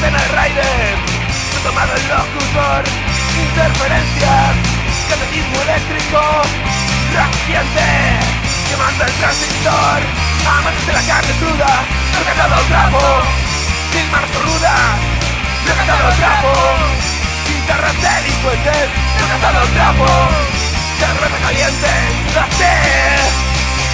Docena de raiders, retomado el locutor, interferencias, catetismo eléctrico, reciente, quemando el transistor, amantes de la carne cruda, recatado al trapo, sin manos rudas, recatado al trapo, guitarras delincuentes, recatado al trapo, cerveza caliente, la sed.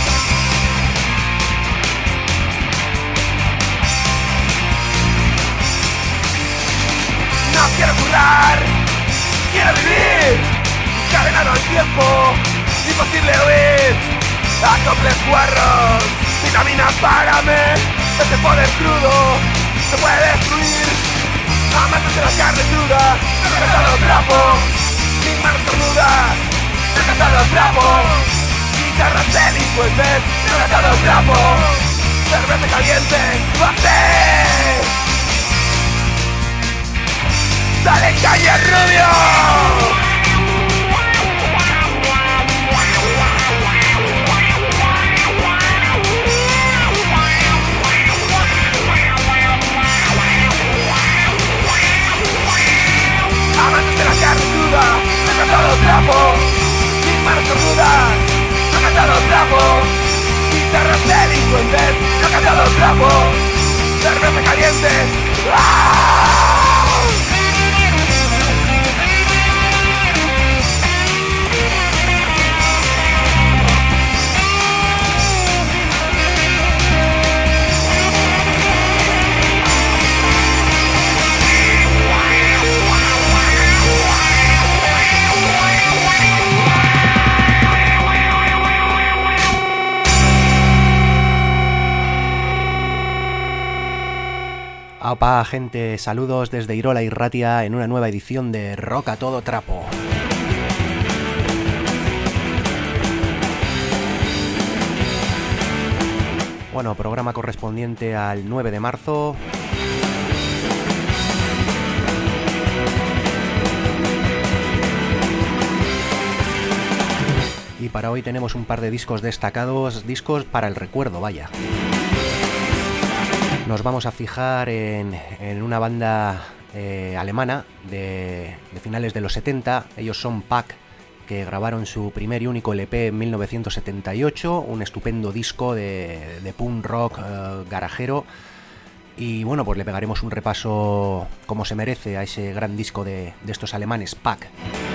No quiero curar, quiero vivir, encadenado al tiempo, imposible huir. Acoples guarros, vitamina párame, este poder crudo se puede destruir. Amantes de la carne cruda, recatado al trapo, sin manos cornudas, recatado al trapo, guitarras delincuentes, recatado al trapo, cerveza caliente, ¡bate! ¡Dale calle rubio! Amantes de la carne cruda, recatado al trapo, sin manos cornudas, recatado al trapo, guitarras delincuentes, recatado al trapo, cerveza caliente, ¡ah! Opa, gente, saludos desde Irola y Ratia en una nueva edición de Rock a todo trapo. Bueno, programa correspondiente al 9 de marzo. Y para hoy tenemos un par de discos destacados, discos para el recuerdo, vaya. Nos vamos a fijar en una banda alemana de finales de los 70. Ellos son Pack, que grabaron su primer y único LP en 1978, un estupendo disco de punk rock garajero. Y bueno, pues le pegaremos un repaso como se merece a ese gran disco de estos alemanes, Pack.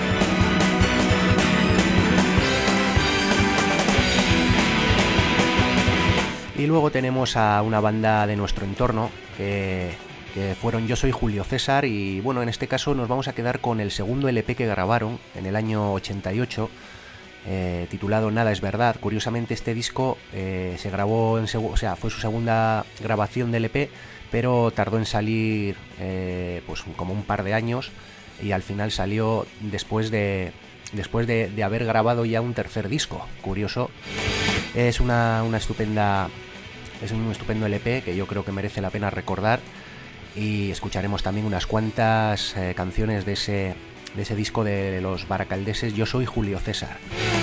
Y luego tenemos a una banda de nuestro entorno que fueron Yo Soy Julio César, y bueno, en este caso nos vamos a quedar con el segundo LP que grabaron en el año 88, titulado Nada es Verdad. Curiosamente este disco se grabó fue su segunda grabación de LP, pero tardó en salir pues como un par de años, y al final salió después de haber grabado ya un tercer disco. Curioso. Es un estupendo LP que yo creo que merece la pena recordar, y escucharemos también unas cuantas canciones de ese disco de los baracaldeses Yo Soy Julio César.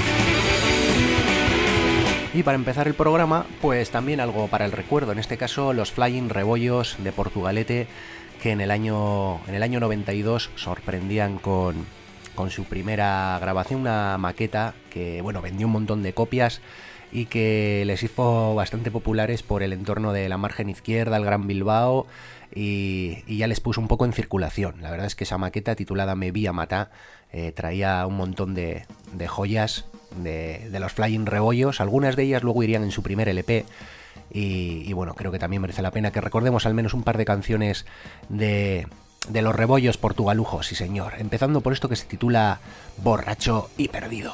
Y para empezar el programa, pues también algo para el recuerdo, en este caso los Flying Rebollos de Portugalete, que en el año 92 sorprendían con su primera grabación, una maqueta que bueno, vendió un montón de copias y que les hizo bastante populares por el entorno de la margen izquierda, el Gran Bilbao, y ya les puso un poco en circulación. La verdad es que esa maqueta, titulada Me Vía Matá, traía un montón de joyas de los Flying Rebollos. Algunas de ellas luego irían en su primer LP, y bueno, creo que también merece la pena que recordemos al menos un par de canciones de los Rebollos portugalujos, sí señor, empezando por esto que se titula Borracho y Perdido.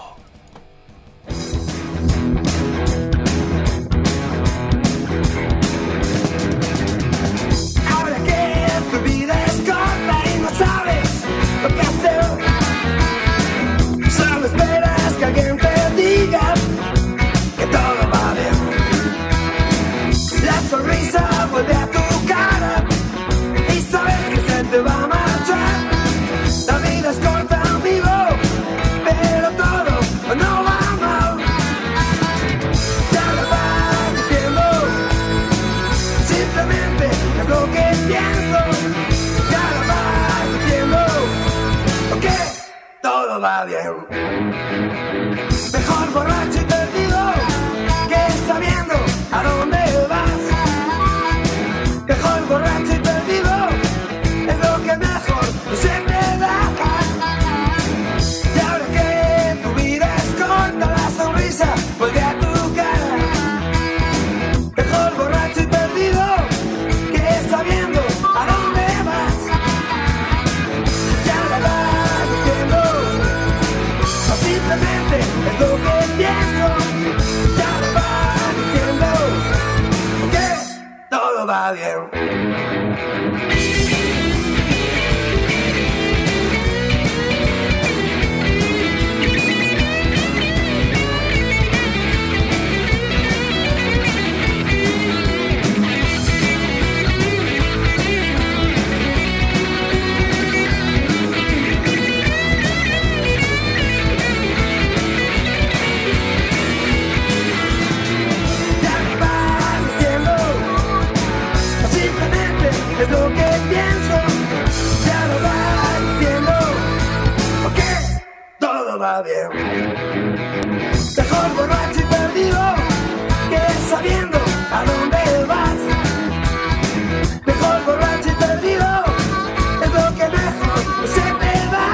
Ahora que tu vida es corta y no sabes lo que hacer, solo esperas que alguien te diga que todo va bien. La sonrisa vuelve a tu cara y sabes que se te va a marchar. La vida es corta, amigo, pero todo todo va bien. Mejor borracho y perdido que sabiendo a dónde vas. Mejor borracho y perdido es lo que mejor se te da. Y ahora que tu vida es corta, la sonrisa vuelve a tu cara. Mejor borracho y perdido que sabiendo a dónde vas. Y ahora vas diciendo, o simplemente es lo que pienso. Y ahora vas diciendo que todo va bien. Es lo que pienso, ya lo va diciendo, porque todo va bien. Mejor borracho y perdido que sabiendo a dónde vas. Mejor borracho y perdido es lo que mejor se te da.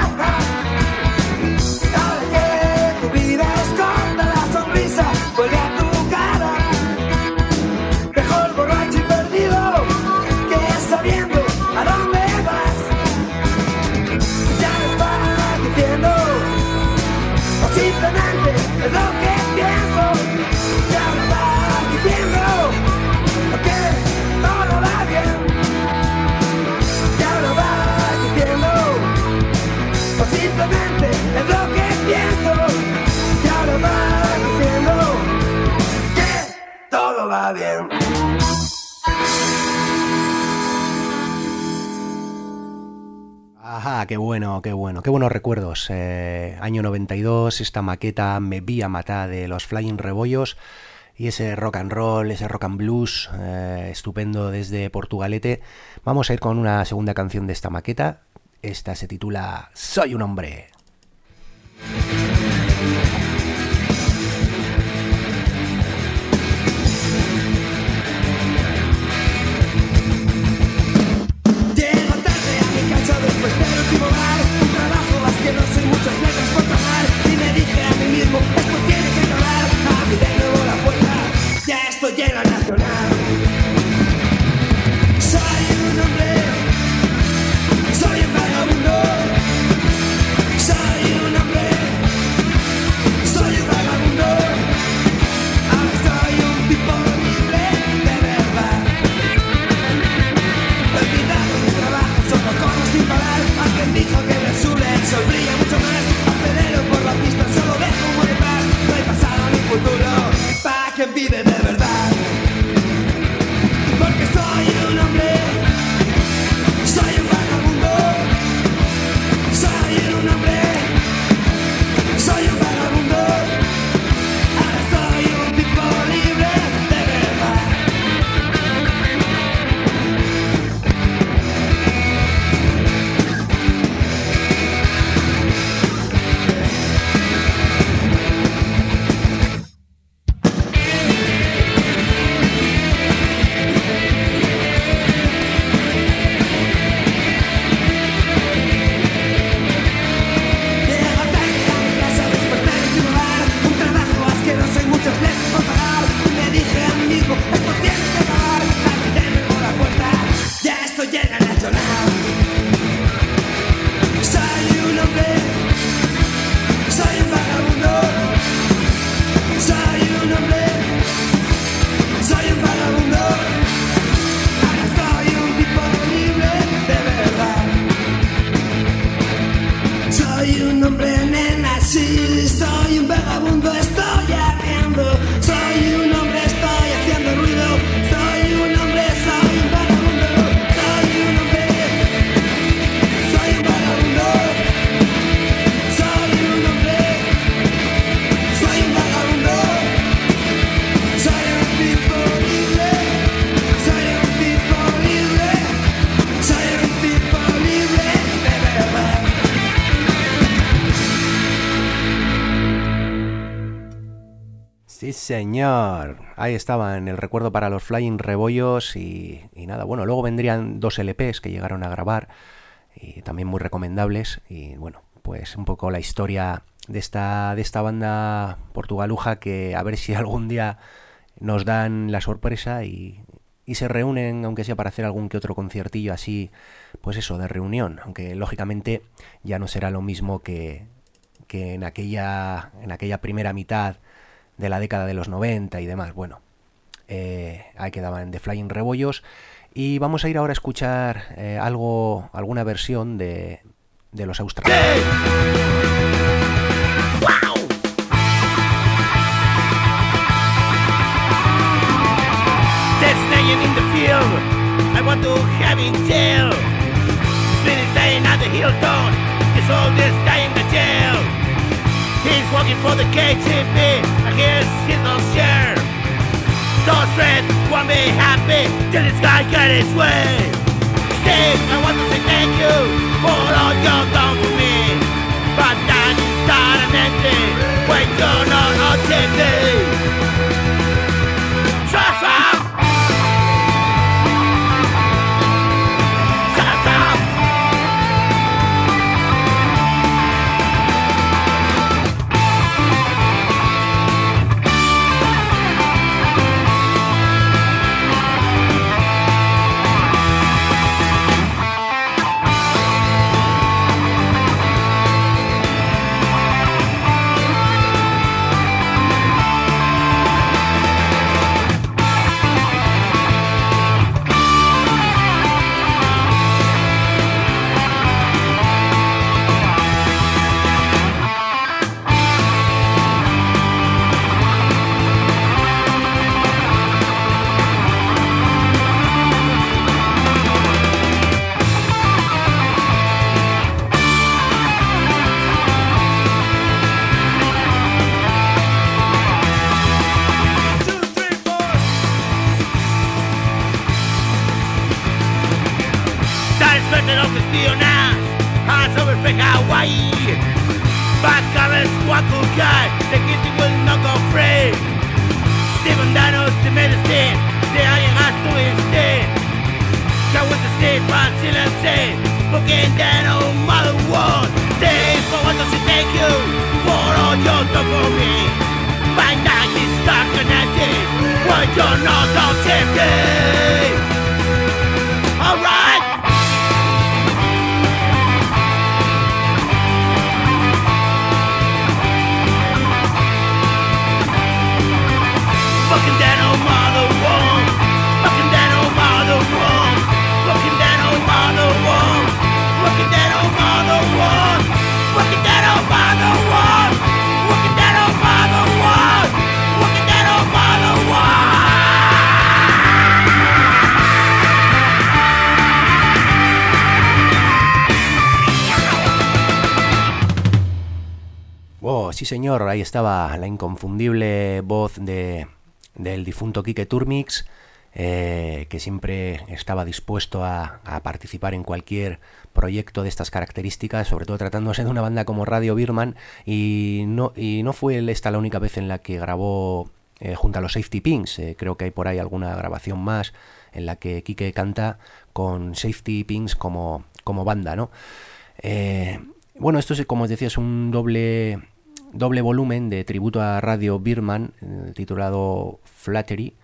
Ahora que tu vida es corta, la sonrisa vuelve a tu cara. Mejor borracho y perdido sabiendo a dónde vas. Ya lo vas diciendo, o simplemente es lo que pienso. Ya lo vas diciendo, porque todo va bien. Ya lo vas diciendo, o simplemente es lo que pienso. Ya lo vas diciendo, que todo va bien. Ajá, qué bueno, qué bueno, qué buenos recuerdos. Año 92, esta maqueta Me vi a matar de los Flying Rebollos y ese rock and roll, ese rock and blues estupendo desde Portugalete. Vamos a ir con una segunda canción de esta maqueta. Esta se titula Soy un hombre. Después del último bar, un trabajo asqueroso y muchas letras por pagar. Y me dije a mí mismo, esto tiene que acabar. Abrí de nuevo la puerta, ya estoy en la Nacional. Soy un hombre, soy un vagabundo. Soy un hombre, soy un vagabundo. Ahora soy un tipo libre de verdad. Olvidado mi trabajo, solo corro sin parar. Alguien dijo que en el sur el sol brilla mucho más. Acelero por la pista, solo dejo humo detrás. No hay pasado ni futuro para quien vive de verdad. Porque soy un hombre, soy un vagabundo. Soy un hombre, soy un vagabundo. Ahora soy un tipo libre de verdad. Sí, señor. Ahí estaban, el recuerdo para los Flying Rebollos y nada, bueno, luego vendrían 2 LPs que llegaron a grabar y también muy recomendables y bueno, pues un poco la historia de esta banda portugaluja que a ver si algún día nos dan la sorpresa y se reúnen, aunque sea para hacer algún que otro conciertillo así, pues eso, de reunión, aunque lógicamente ya no será lo mismo que en aquella primera mitad de la década de los 90 y demás. Bueno, ahí quedaban The Flying Rebollos y vamos a ir ahora a escuchar alguna versión de los australianos. Wow. That's staying in the field. I want to have him tell. Spinning staying at the Hilton. His old is staying in the jail. He's working for the KGB. I guess he's not sure. Those friends won't be happy till this guy got his way. Steve, I want to say thank you for all you've done for me. But that is not an ending when you're not on TV. Shut up! Shut up! Sí señor, ahí estaba la inconfundible voz del difunto Quique Turmix, que siempre estaba dispuesto a participar en cualquier proyecto de estas características, sobre todo tratándose de una banda como Radio Birman, y no fue esta la única vez en la que grabó junto a los Safety Pinks. Creo que hay por ahí alguna grabación más en la que Quique canta con Safety Pinks como banda, ¿no? Bueno, esto es, como os decía, es un doble volumen de tributo a Radio Birman, titulado Flattery,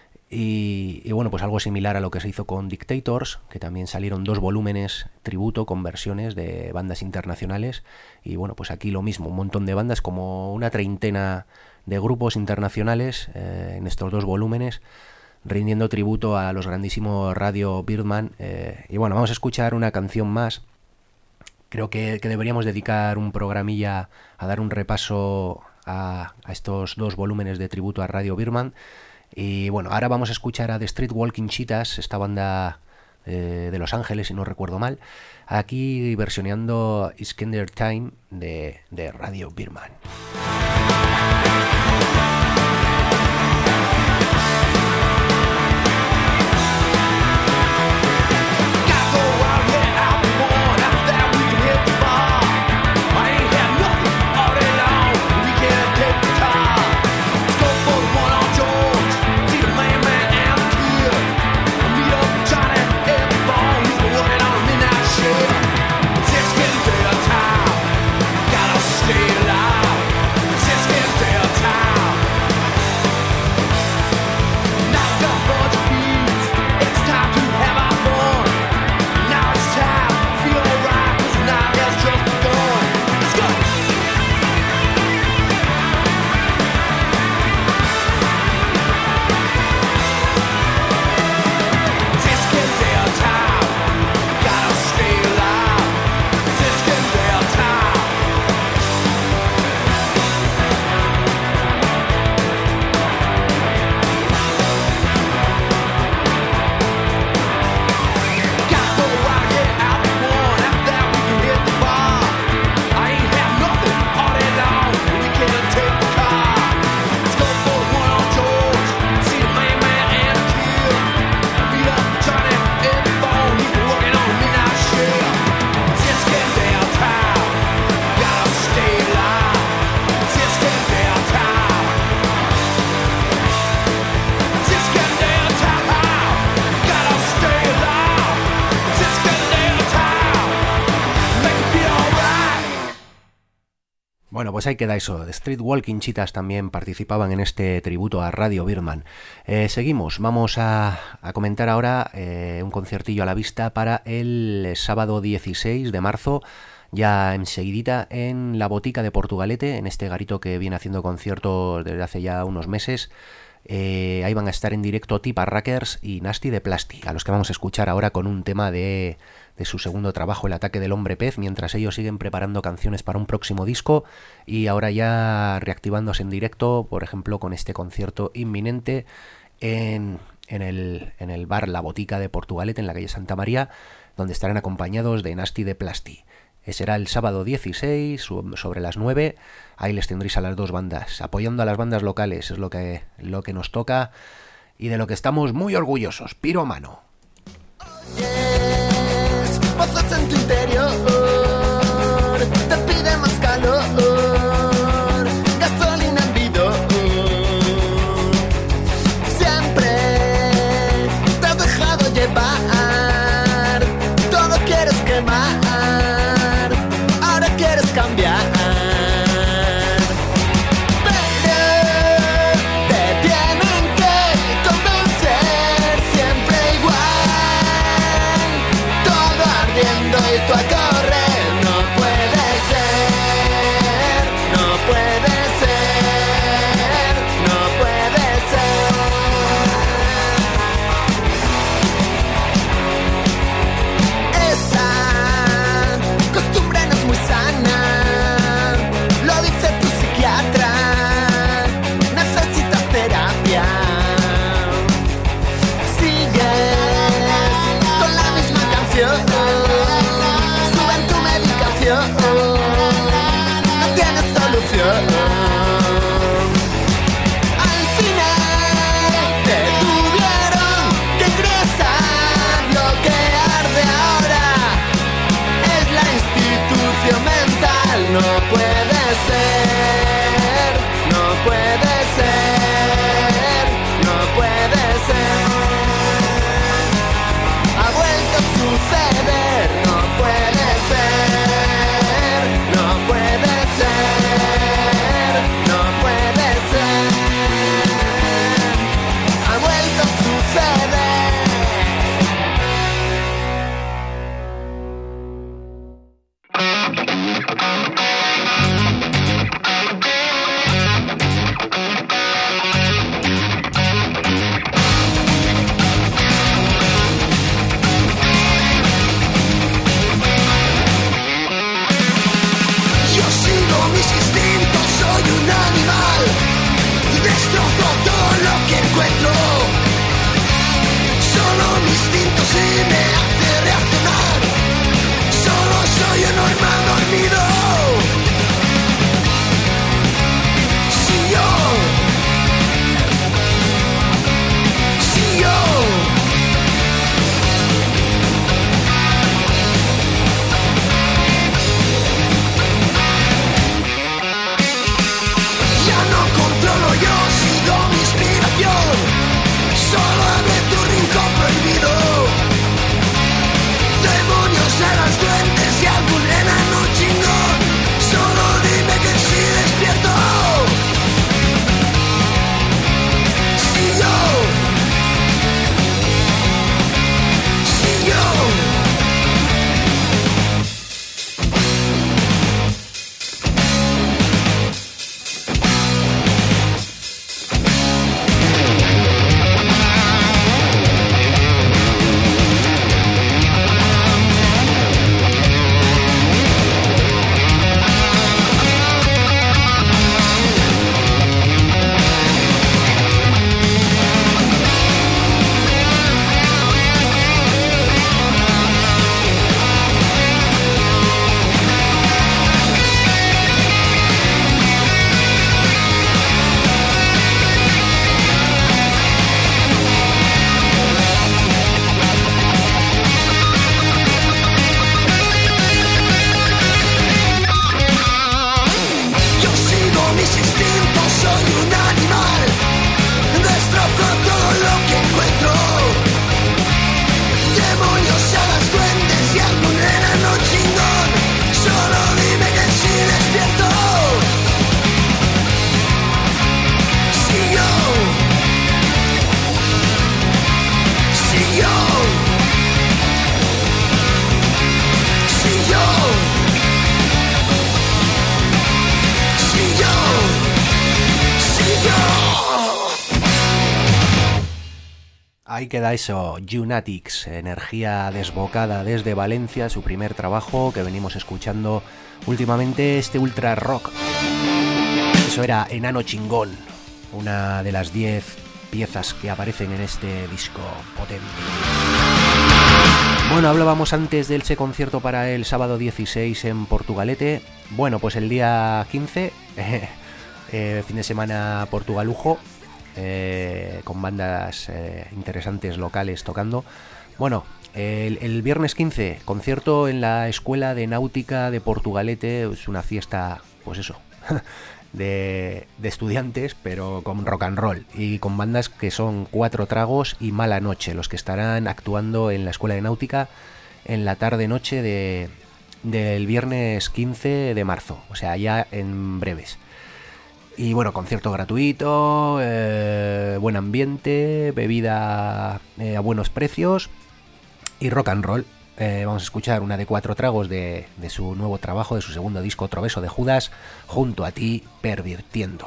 y bueno, pues algo similar a lo que se hizo con Dictators, que también salieron 2 volúmenes tributo con versiones de bandas internacionales, y bueno, pues aquí lo mismo, un montón de bandas, como una treintena de grupos internacionales en estos 2 volúmenes, rindiendo tributo a los grandísimos Radio Birman. Y bueno, vamos a escuchar una canción más. Creo que deberíamos dedicar un programilla a dar un repaso a estos 2 volúmenes de tributo a Radio Birman. Y bueno, ahora vamos a escuchar a The Street Walking Cheetahs, esta banda de Los Ángeles, si no recuerdo mal, aquí versioneando Iskender Time de Radio Birman. Go for Bueno, pues ahí queda eso. The Street Walking Cheetahs también participaban en este tributo a Radio Birdman. Seguimos, vamos a comentar ahora un conciertillo a la vista para el sábado 16 de marzo, ya enseguidita en la Botica de Portugalete, en este garito que viene haciendo conciertos desde hace ya unos meses. Ahí van a estar en directo Tipa Rackers y Nasty de Plasti, a los que vamos a escuchar ahora con un tema de su segundo trabajo, El ataque del hombre pez, mientras ellos siguen preparando canciones para un próximo disco y ahora ya reactivándose en directo, por ejemplo con este concierto inminente en el bar La Botica de Portugalete, en la calle Santa María, donde estarán acompañados de Nasty de Plasti. Será el sábado 16 sobre las 9. Ahí les tendréis a las dos bandas, apoyando a las bandas locales, es lo que nos toca y de lo que estamos muy orgullosos. Piromano. Pozos en tu interior, te pide más calor, gasolina en vidor. Siempre te has dejado llevar, todo quieres quemar, ahora quieres cambiar. Y tú a correr, no puede ser, no puede ser, no puede ser. Esa costumbre no es muy sana, lo dice tu psiquiatra, necesitas terapia. Sigues con la misma canción, no tienes solución. Al final te tuvieron que ingresar. Lo que arde ahora es la institución mental. No puede ser, no puede ser, no puede ser. Ha vuelto a suceder, no puede ser. No puede ser, no puede ser. Ha vuelto a suceder. Ahí queda eso, Junatics, energía desbocada desde Valencia, su primer trabajo que venimos escuchando últimamente, este ultra rock. Eso era Enano Chingón, una de las 10 piezas que aparecen en este disco potente. Bueno, hablábamos antes de ese concierto para el sábado 16 en Portugalete. Bueno, pues el día 15, fin de semana Portugalujo, con bandas interesantes locales tocando. Bueno, el viernes 15, concierto en la Escuela de Náutica de Portugalete. Es una fiesta, pues eso, de estudiantes, pero con rock and roll y con bandas que son Cuatro Tragos y Mala Noche, los que estarán actuando en la Escuela de Náutica en la tarde-noche del viernes 15 de marzo, o sea, ya en breves. Y bueno, concierto gratuito, buen ambiente, bebida a buenos precios y rock and roll. Vamos a escuchar una de Cuatro Tragos de su nuevo trabajo, de su segundo disco, Otro beso de Judas, Junto a ti, Pervirtiendo.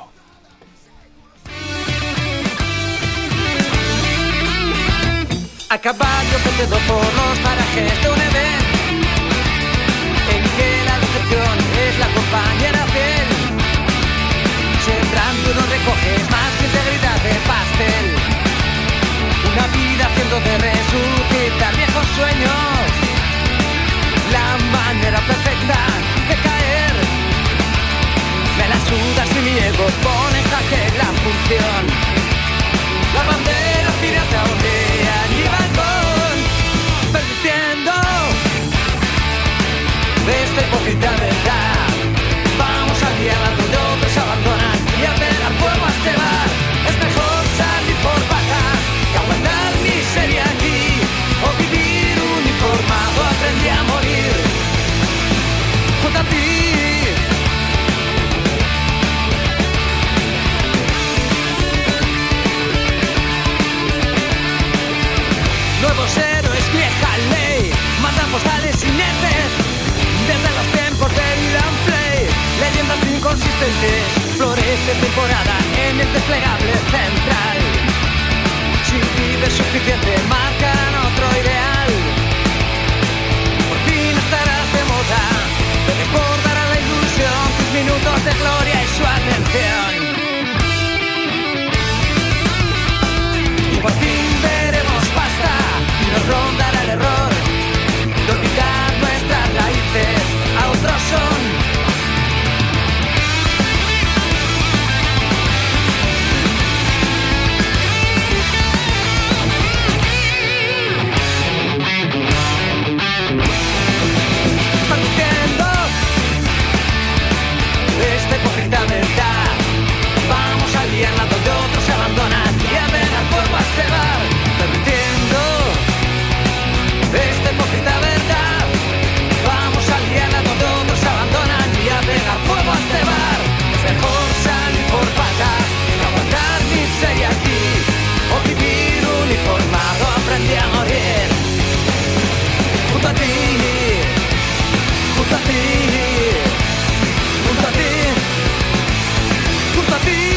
A caballo perdido por los parajes de un Edén, en que la decepción es la compañera fiel. Sembrando no recoges más que integridad de pastel. Una vida haciendo de resucitar viejos sueños. La manera perfecta de caer. Me la sudas y mi ego pone en jaque la función. La bandera pirata ondea en mi balcón, permitiendo esta hipócrita verdad. Vamos a guiar donde otros abandonan y a ver al fuego a este bar. Es mejor salir por baja que aguantar miseria aquí, o vivir uniformado. Aprendí a morir junto a ti. Nuevos héroes, vieja ley, mandan postales inertes desde los tiempos del Grand Play. Leyendas inconsistentes, flores de temporada en el desplegable central. Si vives suficiente, marcan otro ideal. Por fin estarás de moda, te desbordará la ilusión, tus minutos de gloria y su atención. Y por fin veremos basta, y nos rondará el error de olvidar nuestras raíces, a otros son. Partiendo esta hipócrita verdad, vamos a liarla donde otros se abandonan y a ver al fuego a este bar. Permitiendo esta hipócrita verdad, vamos a liarla donde otros se abandonan y a ver al fuego a este bar. Es mejor salir por patas que aguantar miseria aquí, o vivir uniformado. Aprendí a morir junto a ti, junto a ti, junto a ti, junto a ti.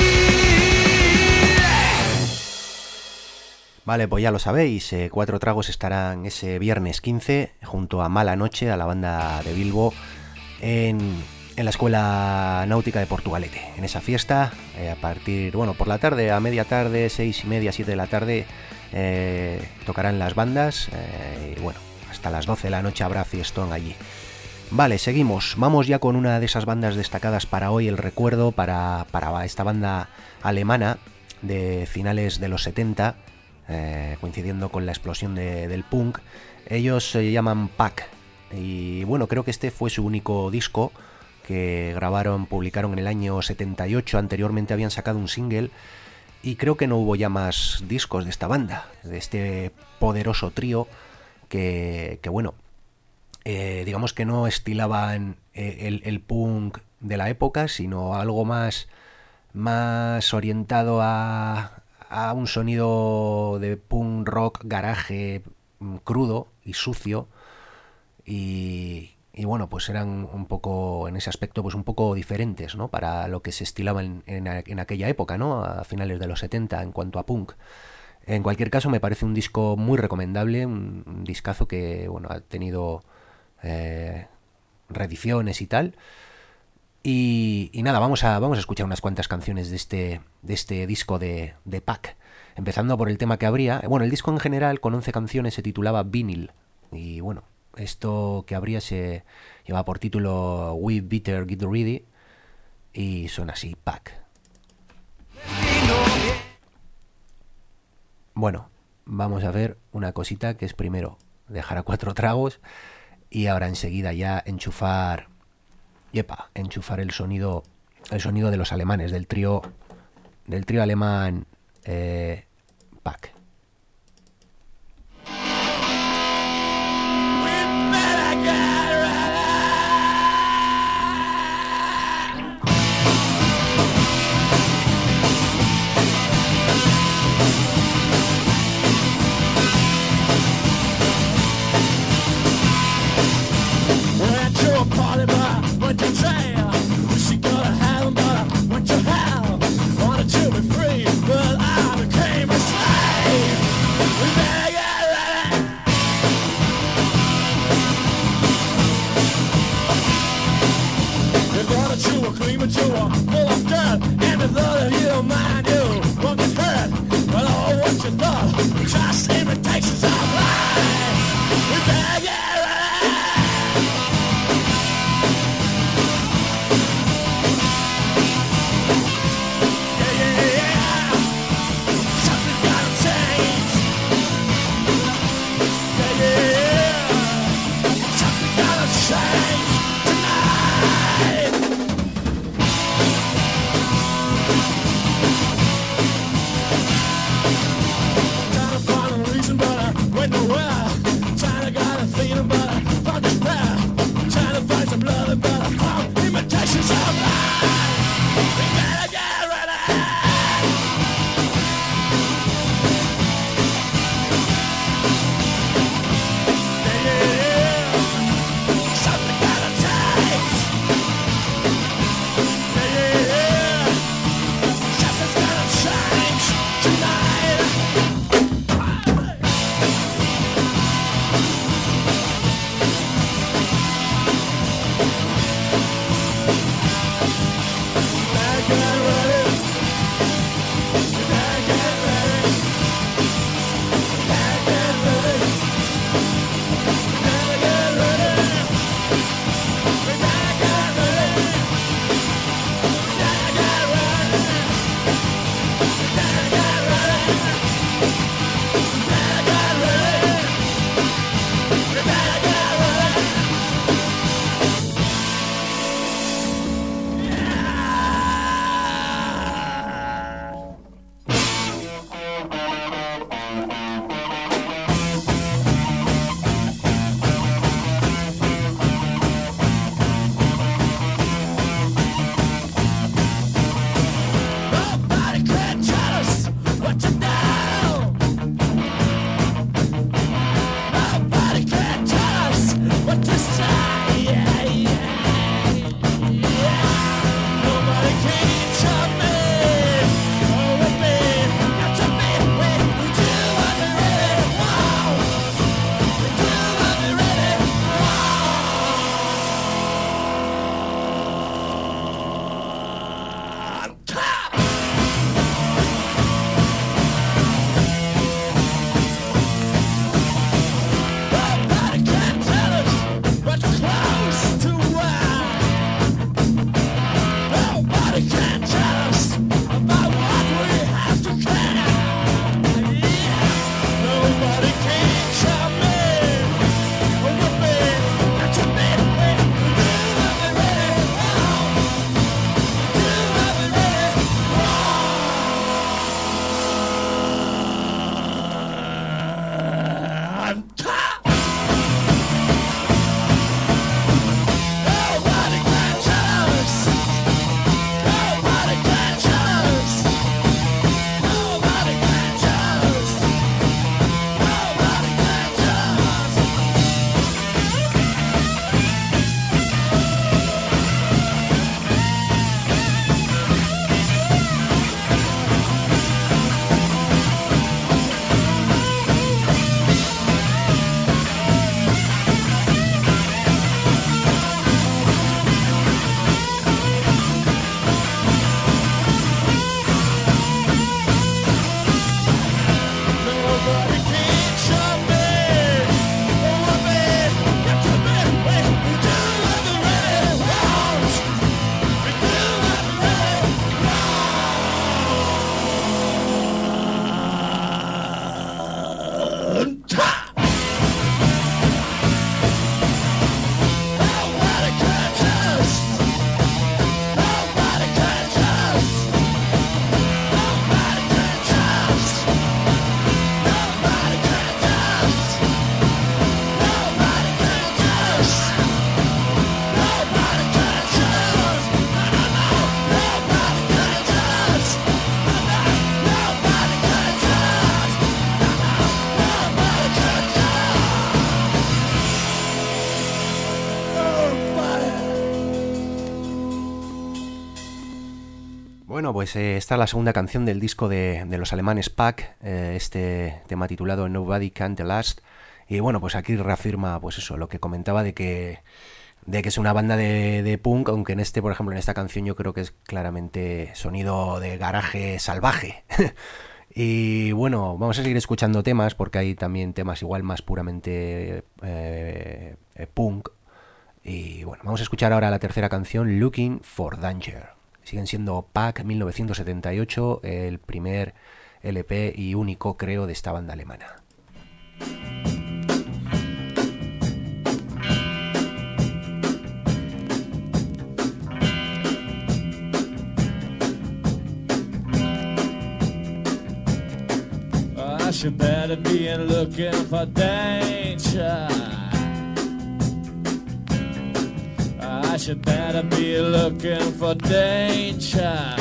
Vale, pues ya lo sabéis, Cuatro Tragos estarán ese viernes 15 junto a Mala Noche, a la banda de Bilbo, en la Escuela Náutica de Portugalete. En esa fiesta, a partir, bueno, por la tarde, a media tarde, 6:30, 7 de la tarde, tocarán las bandas, y bueno, hasta las 12 de la noche habrá fiestón allí. Vale, seguimos, vamos ya con una de esas bandas destacadas para hoy, el recuerdo para esta banda alemana de finales de los 70, coincidiendo con la explosión del punk. Ellos se llaman Pack y bueno, creo que este fue su único disco que publicaron en el año 78. Anteriormente habían sacado un single y creo que no hubo ya más discos de esta banda, de este poderoso trío que bueno, digamos que no estilaban el punk de la época, sino algo más orientado a un sonido de punk rock garaje crudo y sucio, y bueno, pues eran un poco, en ese aspecto, pues un poco diferentes, ¿no?, para lo que se estilaba en aquella época, ¿no?, a finales de los 70 en cuanto a punk. En cualquier caso, me parece un disco muy recomendable, un discazo que bueno, ha tenido reediciones y tal. Y nada, vamos a escuchar unas cuantas canciones de este disco de Pack. Empezando por el tema que abría. Bueno, el disco en general, con 11 canciones, se titulaba Vinyl. Y bueno, esto que abría se lleva por título We Better Get Ready. Y suena así, Pack. Bueno, vamos a ver una cosita, que es primero dejar a 4 tragos y ahora enseguida ya enchufar el sonido de los alemanes, del trío alemán Pack. Bueno, pues esta es la segunda canción del disco de los alemanes Pack, este tema titulado Nobody Can The Last. Y bueno, pues aquí reafirma pues eso, lo que comentaba de que es una banda de punk, aunque por ejemplo, en esta canción yo creo que es claramente sonido de garaje salvaje. Y bueno, vamos a seguir escuchando temas, porque hay también temas igual más puramente punk. Y bueno, vamos a escuchar ahora la tercera canción, Looking for Danger. Siguen siendo Pack, 1978, el primer LP y único, creo, de esta banda alemana. I should better be looking for danger. I should better be looking for danger.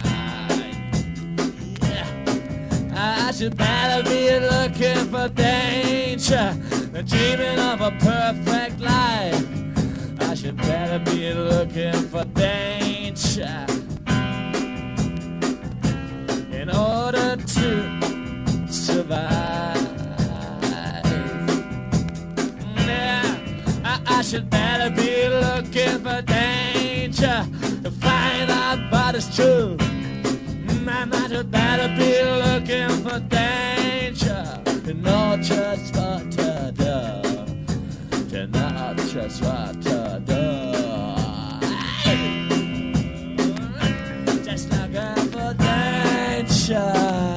Yeah. I should better be looking for danger. Dreaming of a perfect life. I should better be looking for danger. In order to survive. Yeah, I should better be looking for danger to find out what is true. I should better be looking for danger to know just what to do. To know just what to do. Just looking for danger.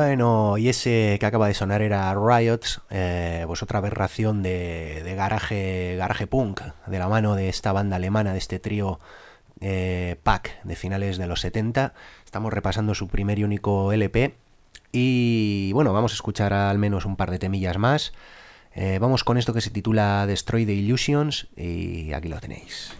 Bueno, y ese que acaba de sonar era Riots, pues otra aberración de garaje punk, de la mano de esta banda alemana, de este trío Pack de finales de los 70. Estamos repasando su primer y único LP y bueno, vamos a escuchar al menos un par de temillas más. Vamos con esto que se titula Destroy the Illusions y aquí lo tenéis.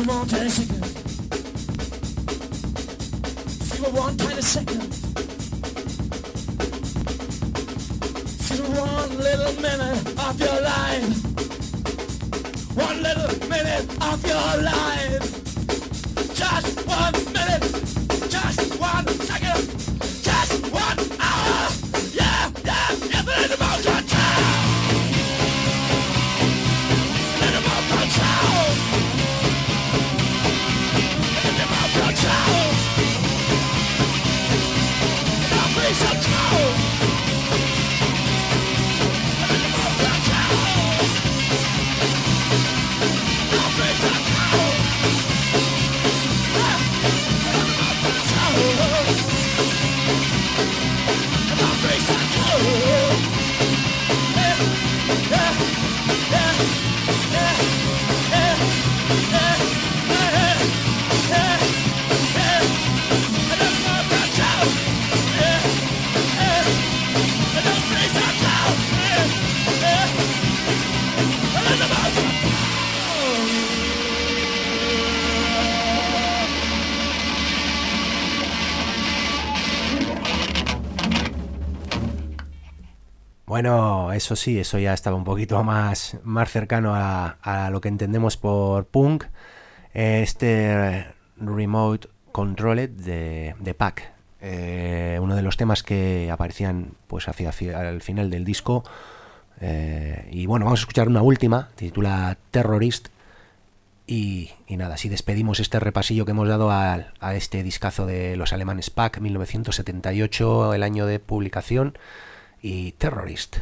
on, tiny second. See for one tiny second. See for one little minute of your life. One little minute of your life. Just 1 minute. Just 1 second. Just 1 hour. Yeah, yeah, infinite amount of time. Infinite amount of time. Infinite amount of time. Now please don't go. Infinite amount of time. Now please don't go. Bueno, eso sí, eso ya estaba un poquito más cercano a lo que entendemos por punk. Este Remote Controlled de Pack, uno de los temas que aparecían pues hacia al final del disco. Y bueno, vamos a escuchar una última, se titula Terrorist. Y nada, así despedimos este repasillo que hemos dado a este discazo de los alemanes Pack, 1978, el año de publicación. Y Terrorist.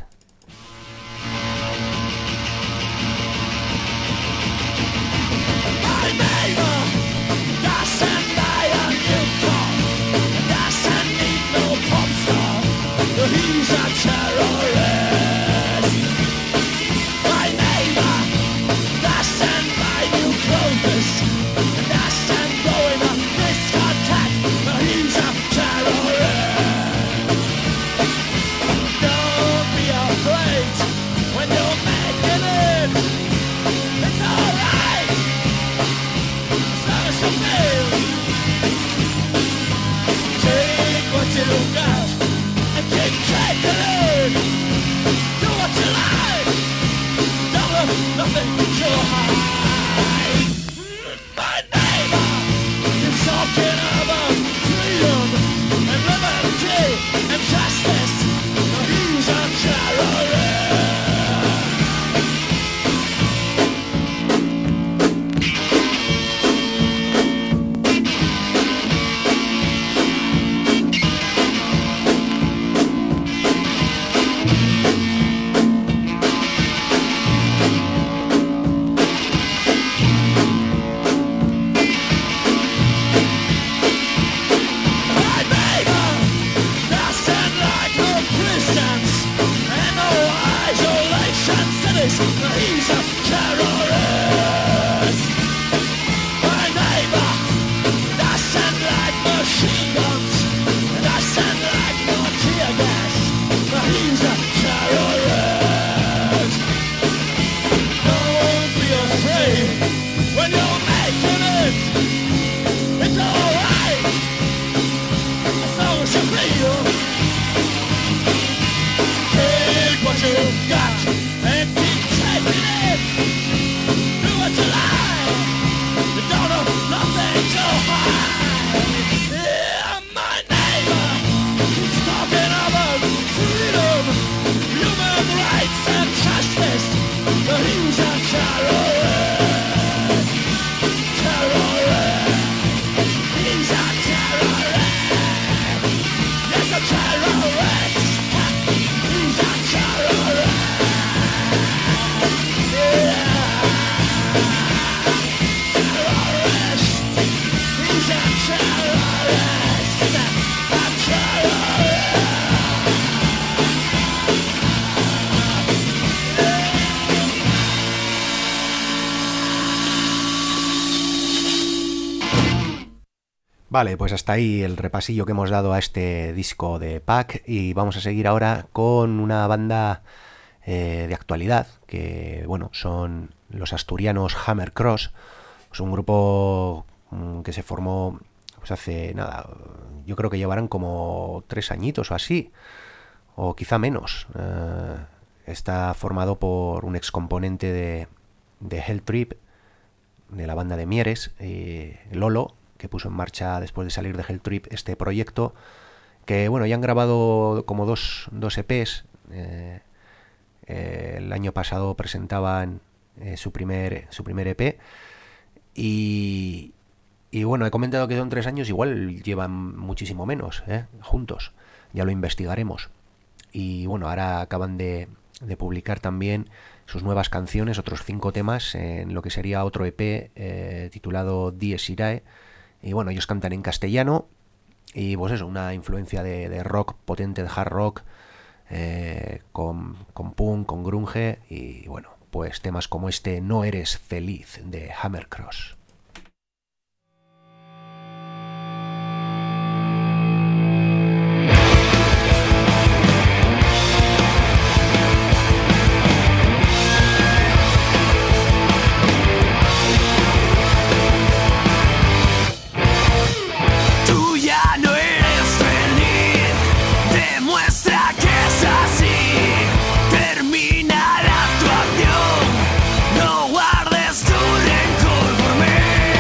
Vale, pues hasta ahí el repasillo que hemos dado a este disco de Pack y vamos a seguir ahora con una banda de actualidad que, bueno, son los asturianos Hammer Cross. pues un grupo que se formó pues hace nada, yo creo que llevarán como 3 añitos o así, o quizá menos. Está formado por un excomponente de Hell Trip, de la banda de Mieres, Lolo, que puso en marcha después de salir de Hell Trip este proyecto, que bueno, ya han grabado como dos EPs. El año pasado presentaban su primer EP, y bueno, he comentado que son 3 años, igual llevan muchísimo menos juntos, ya lo investigaremos. Y bueno, ahora acaban de publicar también sus nuevas canciones, otros 5 temas en lo que sería otro EP titulado Dies Irae. Y bueno, ellos cantan en castellano, y pues eso, una influencia de rock potente, de hard rock, con punk, con grunge, y bueno, pues temas como este No eres feliz de Hammercross. No guardes tu rencor por mí.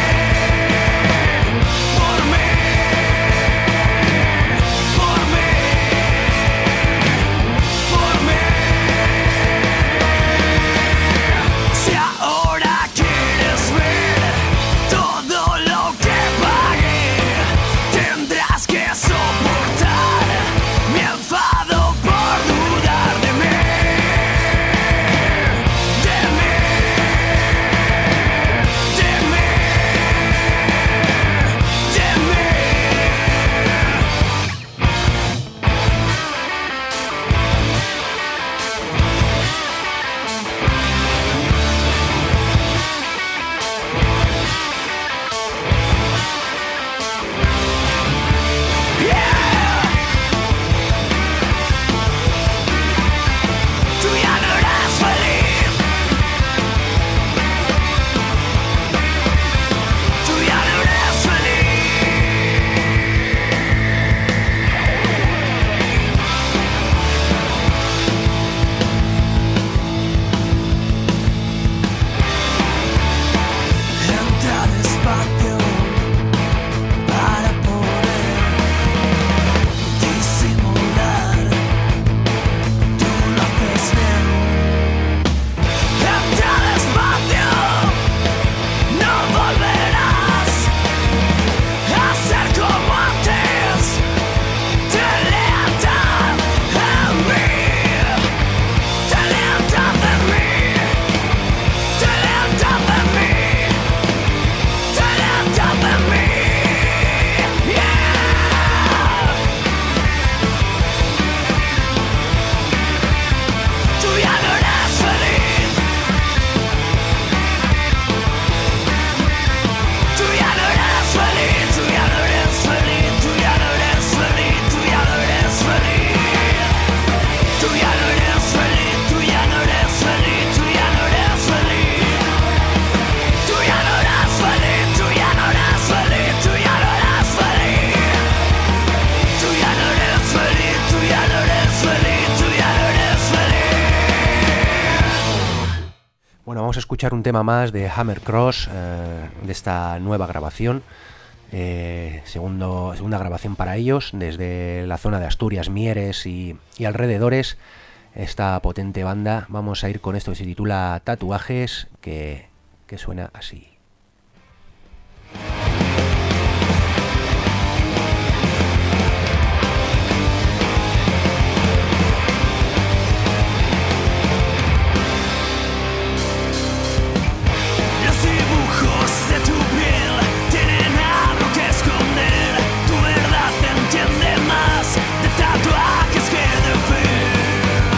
vamos a escuchar un tema más de Hammercross, de esta nueva grabación, segunda grabación para ellos, desde la zona de Asturias, Mieres y alrededores. Esta potente banda, vamos a ir con esto que se titula Tatuajes, que suena así.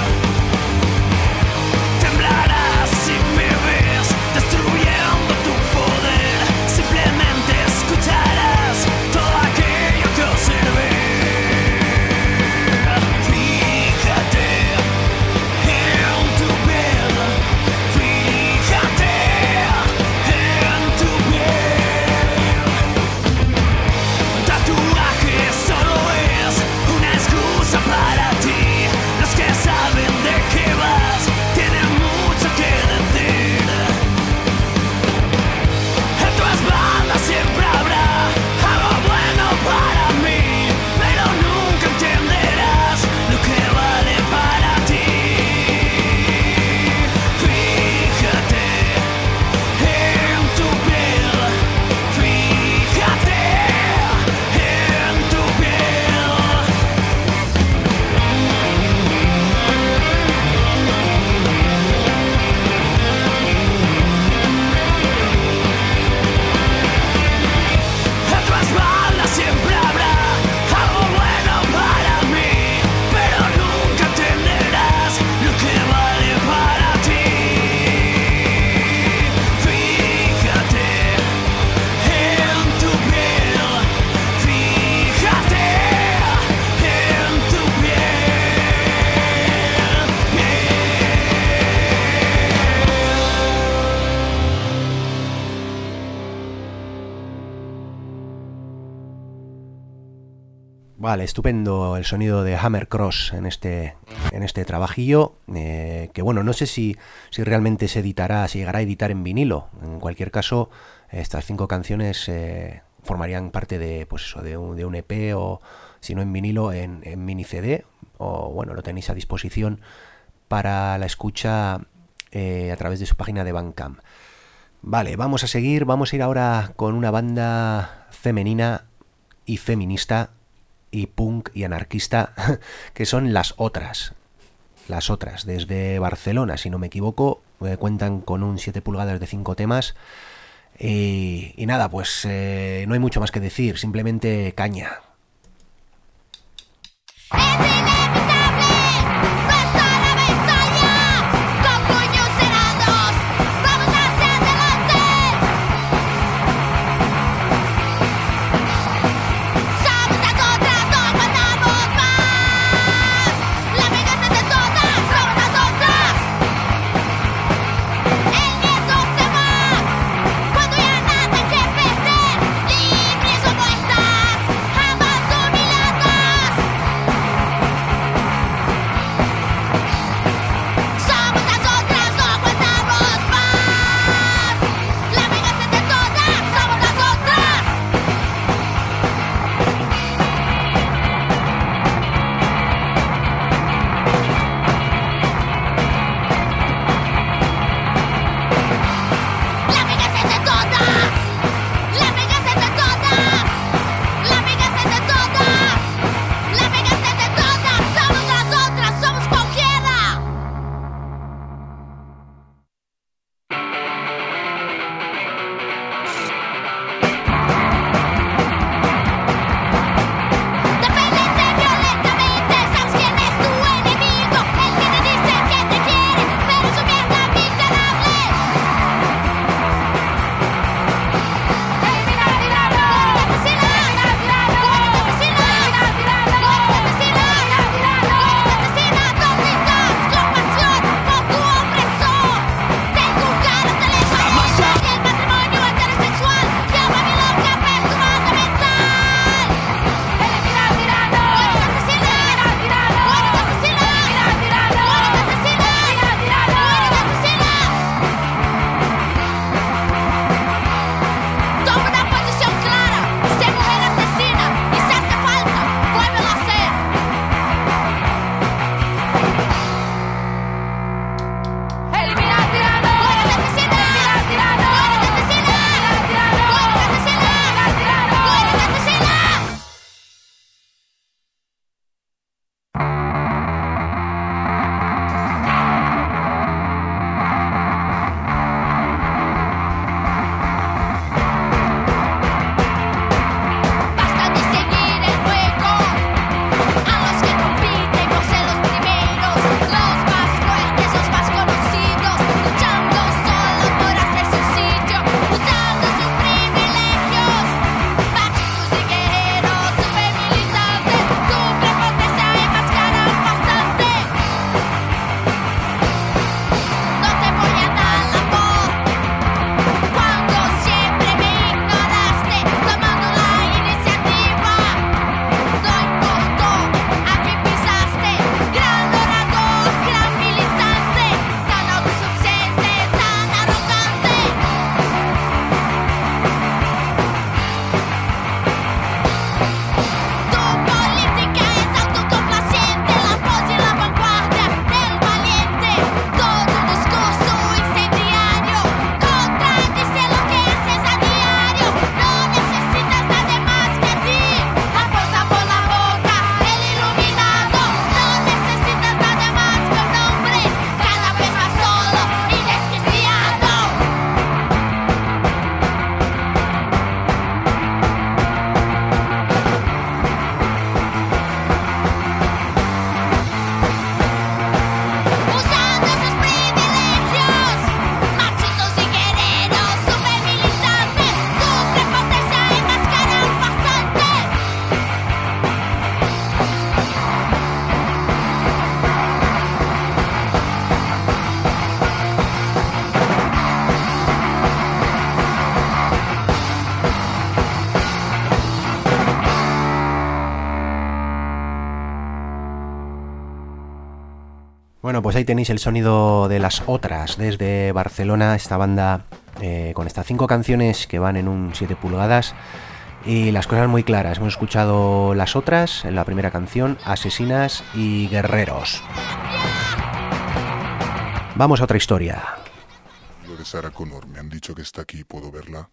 Temblarás si me ves destruyendo tu Vale, estupendo el sonido de Hammer Cross en este trabajillo, que bueno, no sé si realmente se editará, si llegará a editar en vinilo. En cualquier caso, estas 5 canciones formarían parte de, pues eso, de un EP, o si no en vinilo, en mini CD, o bueno, lo tenéis a disposición para la escucha a través de su página de Bandcamp. Vale, vamos a seguir, vamos a ir ahora con una banda femenina y feminista y punk y anarquista, que son Las Otras. Las Otras, desde Barcelona, si no me equivoco, cuentan con un 7 pulgadas de 5 temas. Y nada, pues no hay mucho más que decir, simplemente caña. Bueno, pues ahí tenéis el sonido de Las Otras desde Barcelona, esta banda con estas 5 canciones que van en un 7 pulgadas y las cosas muy claras. Hemos escuchado Las Otras en la primera canción, Asesinas y Guerreros. Vamos a otra historia. Lo de Sarah Connor, me han dicho que está aquí, ¿puedo verla?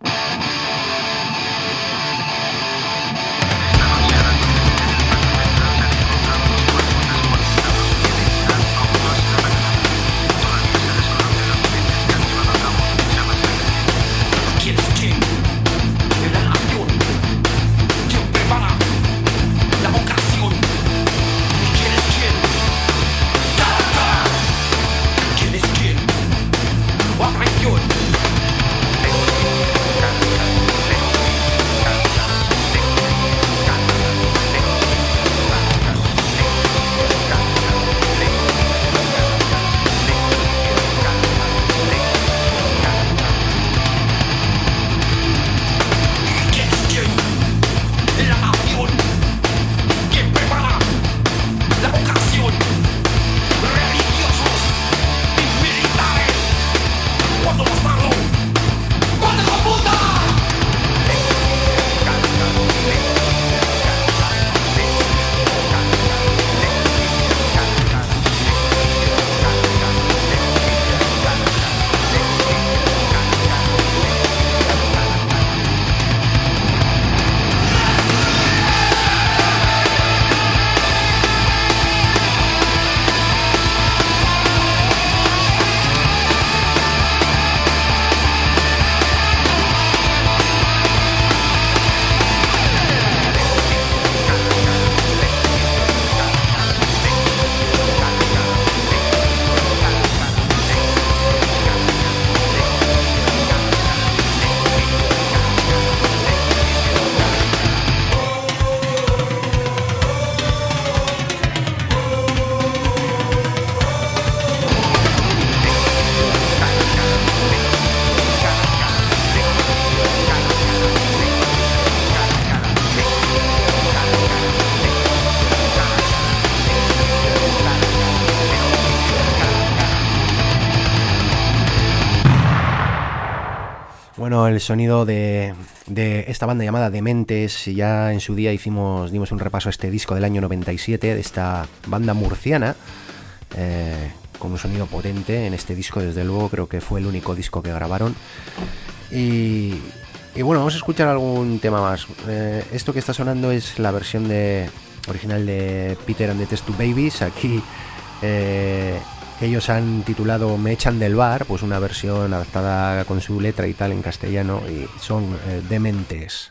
Bueno, el sonido de esta banda llamada Dementes, ya en su día dimos un repaso a este disco del año 97 de esta banda murciana, con un sonido potente en este disco, desde luego creo que fue el único disco que grabaron. Y bueno, vamos a escuchar algún tema más. Esto que está sonando es la versión original de Peter and the Test Tube Babies, aquí que ellos han titulado Me echan del bar, pues una versión adaptada con su letra y tal en castellano, y son Dementes.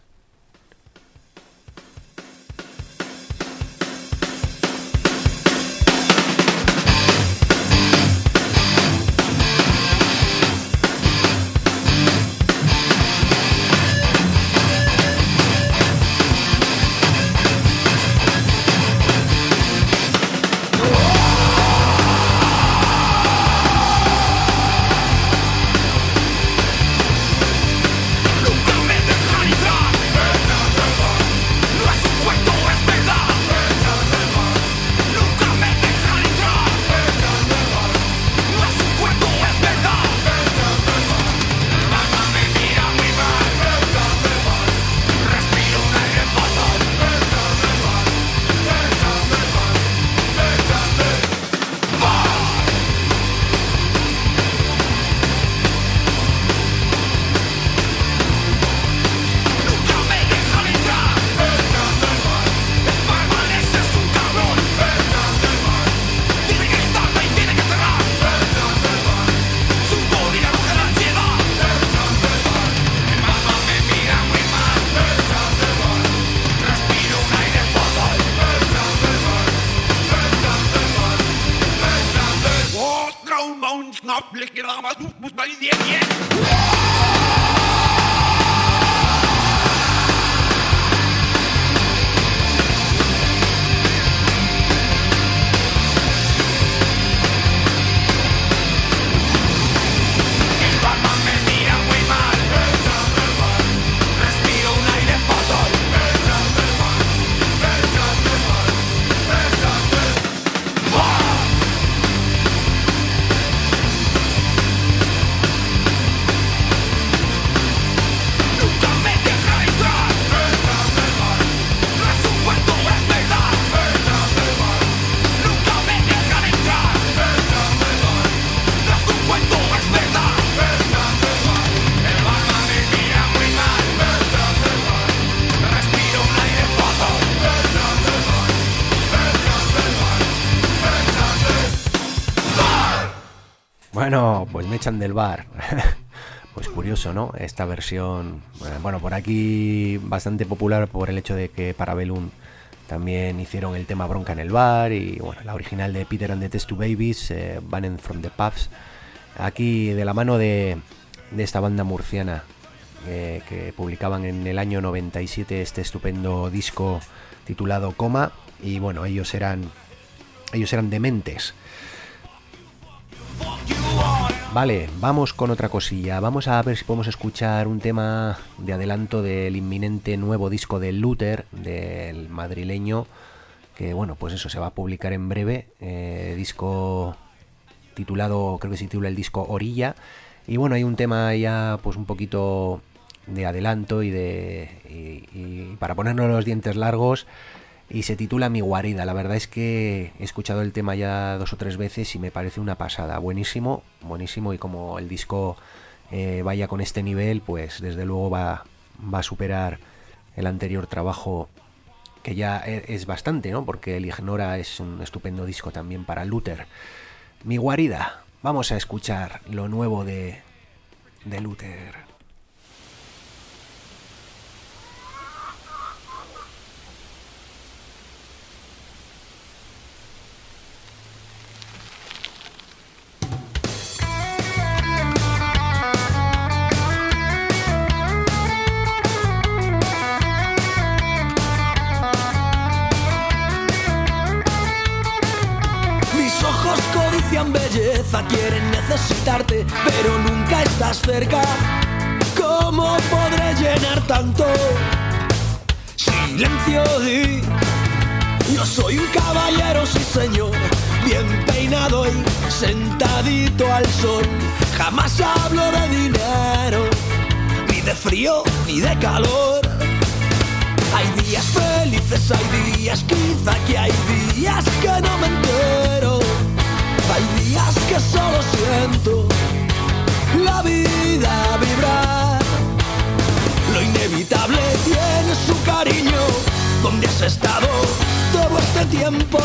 Bueno, pues me echan del bar. Pues curioso, ¿no? Esta versión, bueno, por aquí bastante popular por el hecho de que Parabellum también hicieron el tema Bronca en el bar y bueno, la original de Peter and the Test Tube Babies, Banned from the Pubs. Aquí de la mano de esta banda murciana que publicaban en el año 97 este estupendo disco titulado Coma, y bueno, ellos eran Dementes. Vale, vamos con otra cosilla. Vamos a ver si podemos escuchar un tema de adelanto del inminente nuevo disco de Luther, del madrileño, que bueno, pues eso se va a publicar en breve. Disco titulado, creo que se titula el disco Orilla. Y bueno, hay un tema ya pues un poquito de adelanto y para ponernos los dientes largos, y se titula Mi Guarida. La verdad es que he escuchado el tema ya 2 o 3 veces y me parece una pasada, buenísimo, y como el disco vaya con este nivel, pues desde luego va a superar el anterior trabajo, que ya es bastante, ¿no? Porque el Ignora es un estupendo disco también para Luther. Mi Guarida, vamos a escuchar lo nuevo de Luther. Belleza, quieren necesitarte, pero nunca estás cerca. ¿Cómo podré llenar tanto silencio? Y yo soy un caballero, sí señor, bien peinado y sentadito al sol. Jamás hablo de dinero, ni de frío, ni de calor. Hay días felices, hay días quizá que hay días que no me entero. Hay días que solo siento la vida vibrar. Lo inevitable tiene su cariño. ¿Dónde has estado todo este tiempo?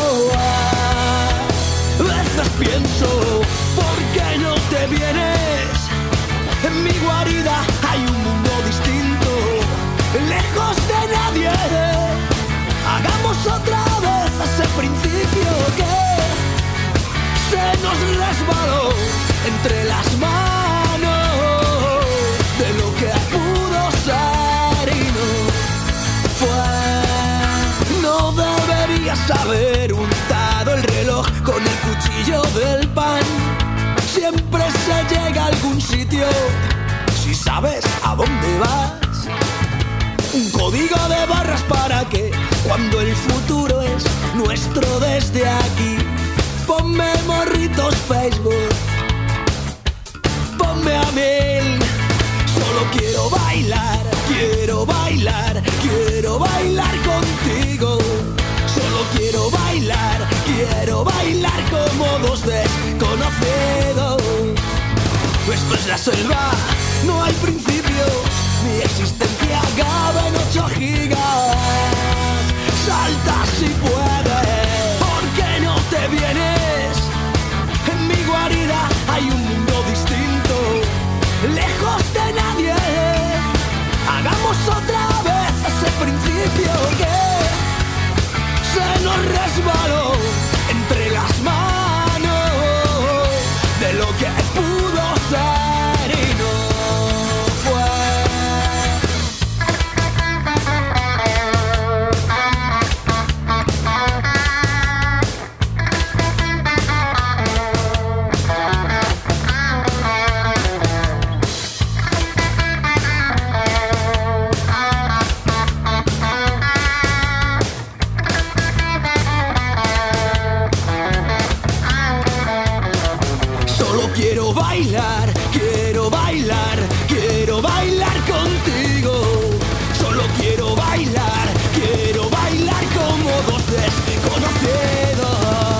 A veces pienso, ¿por qué no te vienes? En mi guarida hay un mundo distinto, lejos de nadie. Hagamos otra vez ese principio que se nos resbaló entre las manos, de lo que pudo ser y no fue. No deberías haber untado el reloj con el cuchillo del pan. Siempre se llega a algún sitio si sabes a dónde vas. Un código de barras para que cuando el futuro es nuestro desde aquí. Ponme morritos Facebook, ponme a 1000. Solo quiero bailar, quiero bailar, quiero bailar contigo. Solo quiero bailar como dos desconocidos. Esto es la selva, no hay principio, mi existencia cabe en 8 gigas. Salta si puedes, ¿por qué no te vienes? En mi guarida hay un mundo distinto, lejos de nadie. Hagamos otra vez ese principio que se nos resbaló entre las manos, de lo que pudo ser y no fue. Quiero bailar contigo. Solo quiero bailar como dos desconocidos.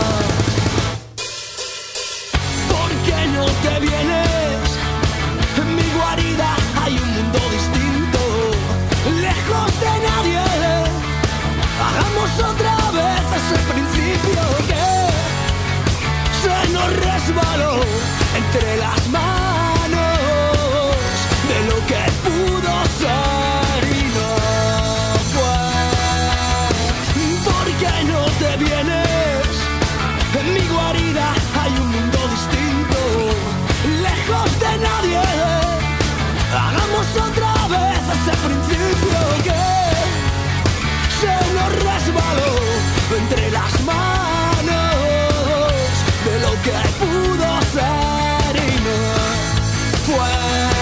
¿Por qué no te vienes? En mi guarida hay un mundo distinto, lejos de nadie. Hagamos otra vez ese principio que se nos resbaló entre las manos de lo que pudo ser y no fue. ¿Por qué no te vienes? En mi guarida hay un mundo distinto, lejos de nadie. Hagamos otra vez ese principio que se nos resbaló entre las manos de lo que pudo ser y no fue.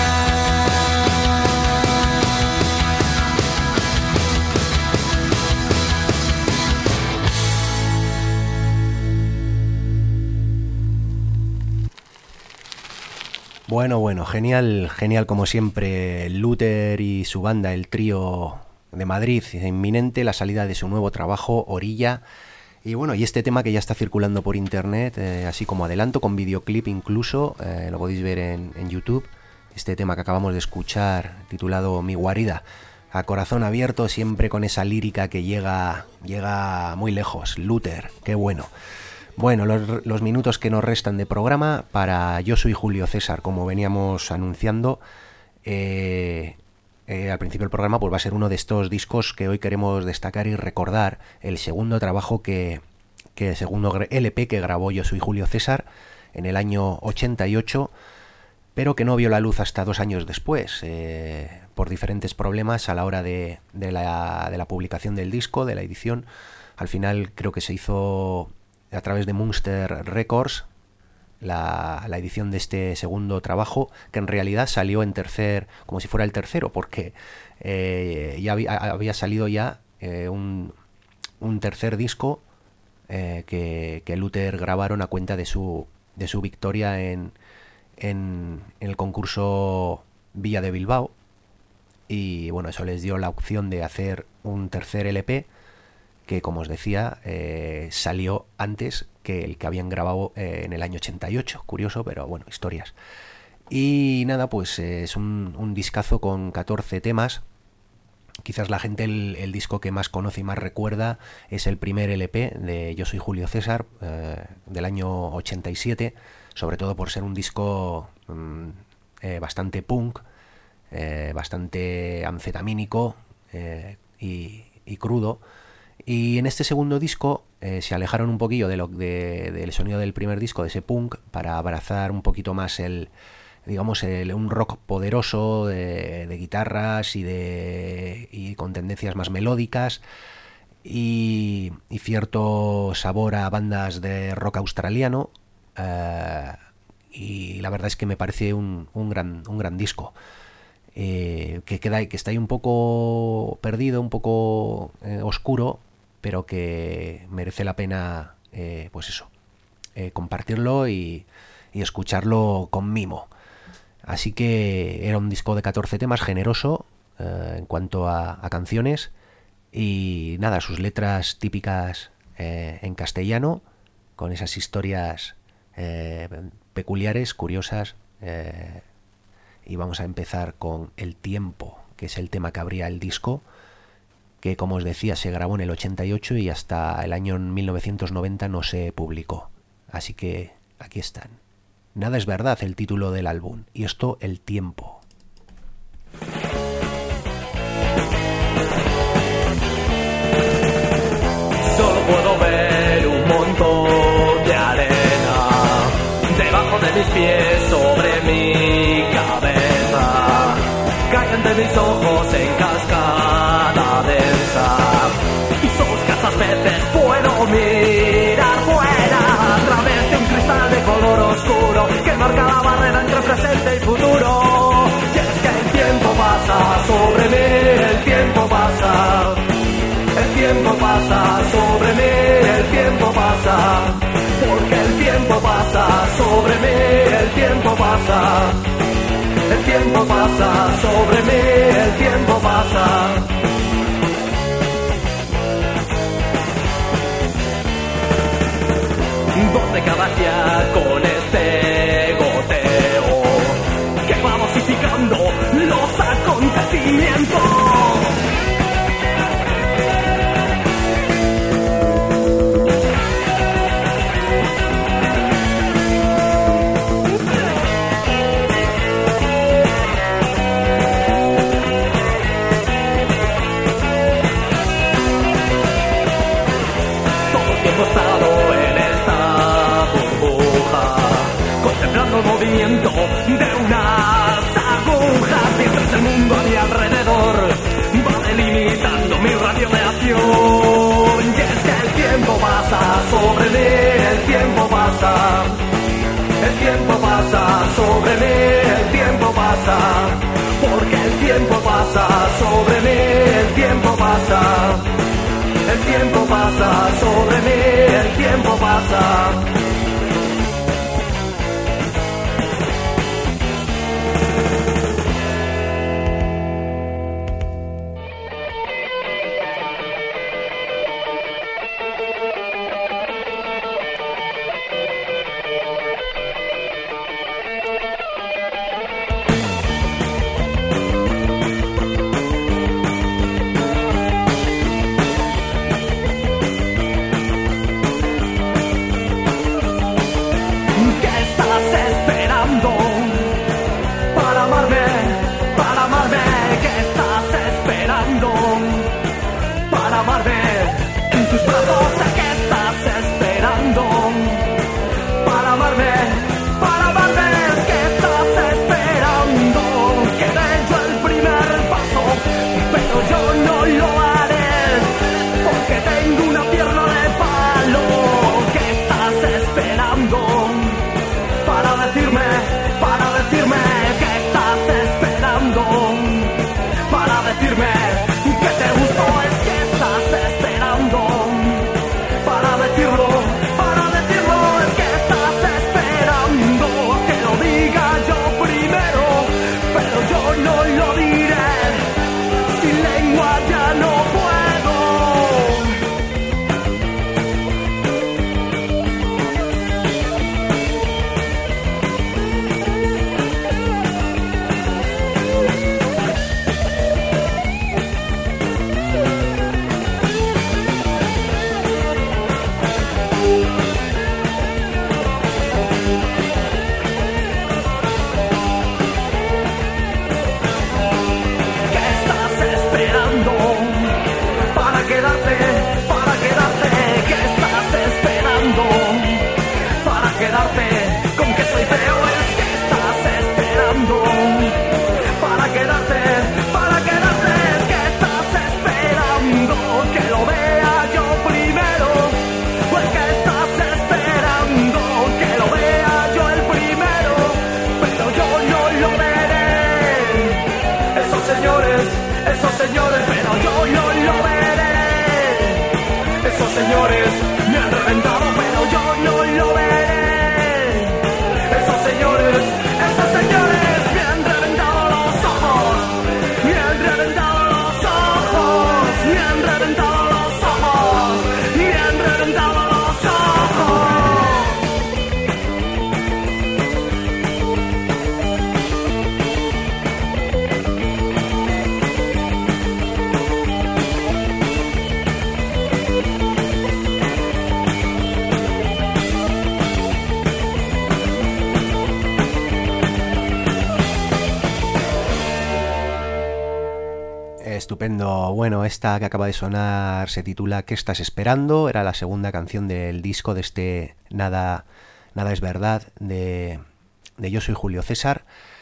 Bueno, genial como siempre, Luther y su banda, el trío de Madrid, inminente la salida de su nuevo trabajo, Orilla. Y bueno, y este tema que ya está circulando por internet, así como adelanto, con videoclip incluso, lo podéis ver en YouTube, este tema que acabamos de escuchar, titulado Mi Guarida, a corazón abierto, siempre con esa lírica que llega muy lejos. Luther, qué bueno. Bueno, los minutos que nos restan de programa para Yo Soy Julio César, como veníamos anunciando, al principio del programa, pues va a ser uno de estos discos que hoy queremos destacar y recordar, el segundo trabajo segundo LP que grabó Yo Soy Julio César en el año 88, pero que no vio la luz hasta 2 años después, por diferentes problemas a la hora de la publicación del disco, de la edición. Al final creo que se hizo a través de Munster Records la edición de este segundo trabajo, que en realidad salió en como si fuera el tercero, porque ya había salido ya un tercer disco que Luther grabaron a cuenta de su victoria en el concurso Villa de Bilbao, y bueno, eso les dio la opción de hacer un tercer LP que, como os decía, salió antes que el que habían grabado en el año 88. Curioso, pero bueno, historias. Y nada, pues es un discazo con 14 temas. Quizás la gente el disco que más conoce y más recuerda es el primer LP de Yo Soy Julio César, del año 87, sobre todo por ser un disco bastante punk, bastante anfetamínico y crudo. Y en este segundo disco se alejaron un poquillo del sonido del primer disco, de ese punk, para abrazar un poquito más un rock poderoso de guitarras y con tendencias más melódicas y cierto sabor a bandas de rock australiano. Y la verdad es que me parece un gran disco. Que está ahí un poco perdido, un poco oscuro, pero que merece la pena compartirlo y escucharlo con mimo. Así que era un disco de 14 temas, generoso en cuanto a canciones, y nada, sus letras típicas en castellano, con esas historias peculiares, curiosas. Y vamos a empezar con El Tiempo, que es el tema que abría el disco, que, como os decía, se grabó en el 88 y hasta el año 1990 no se publicó. Así que aquí están. Nada es verdad, el título del álbum, y esto, El Tiempo. Solo puedo ver un montón de arena debajo de mis pies, sobre mi cabeza. Caen de mis ojos en cascada densa, y solo escasas veces puedo mirar fuera a través de un cristal de color oscuro que marca la barrera entre presente y futuro. Y es que el tiempo pasa sobre mí, el tiempo pasa. El tiempo pasa sobre mí, el tiempo pasa. Porque el tiempo pasa sobre mí, el tiempo pasa. El tiempo pasa sobre mí, el tiempo pasa. Donde cada día con este goteo que va masificando los acontecimientos. pasa sobre mí, el tiempo pasa. Estupendo. Bueno, esta que acaba de sonar se titula ¿Qué estás esperando? Era la segunda canción del disco de este Nada es verdad de Yo soy Julio César.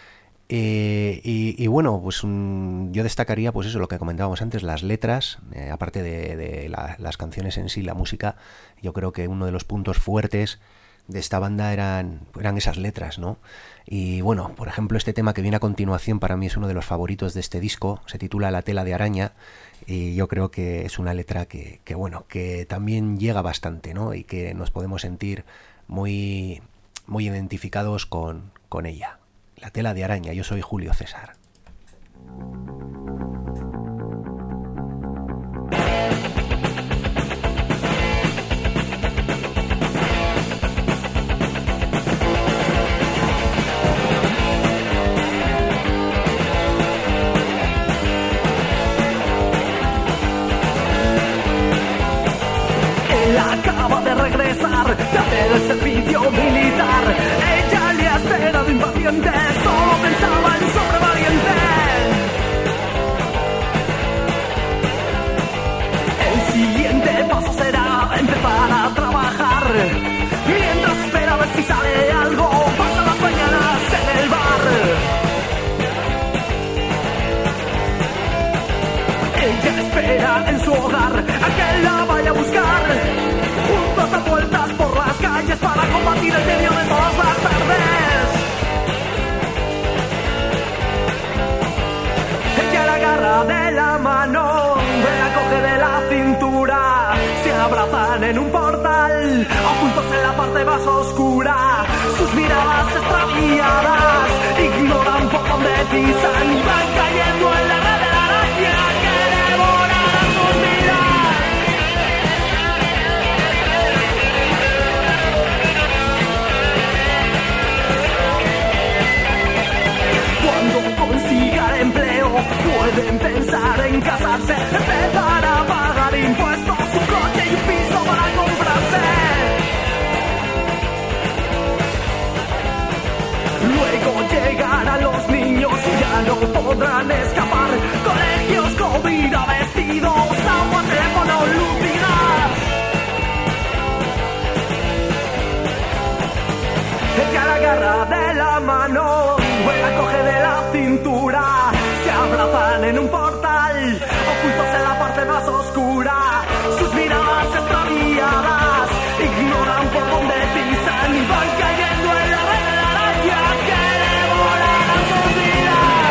Y bueno, pues yo destacaría pues eso, lo que comentábamos antes, las letras, aparte de las canciones en sí, la música. Yo creo que uno de los puntos fuertes de esta banda eran esas letras, ¿no? Y bueno, por ejemplo, este tema que viene a continuación para mí es uno de los favoritos de este disco, se titula La tela de araña, y yo creo que es una letra que bueno, que también llega bastante, ¿no? Y que nos podemos sentir muy, muy identificados con ella. La tela de araña, yo soy Julio César. Él acaba de regresar del servicio militar. Ella le ha esperado impaciente, solo pensaba en sobrevaliente. El siguiente paso será empezar a trabajar. Mientras espera a ver si sale algo, pasa las mañanas en el bar. Ella espera en su hogar a que la vaya a buscar. Juntos da vueltas por las calles para combatir el medio abrazan en un portal, ocultos en la parte más oscura. Sus miradas extraviadas ignoran por dónde pisan y van cayendo en la red de la araña que devorará sus vidas. Cuando consigan empleo pueden pensar en casarse, empezar a pagar impuestos, un coche y un piso para comprarse. Luego llegarán los niños y ya no podrán escapar. Colegios, comida, vestidos, agua, teléfono, lucidar. Ella la agarra de la mano, la coge de la cintura. Se abrazan en un portal, ocultos en la parte más oscura. Sus miradas extraviadas ignoran por dónde pisan y van cayendo en la red de la araña que devorará sus vidas.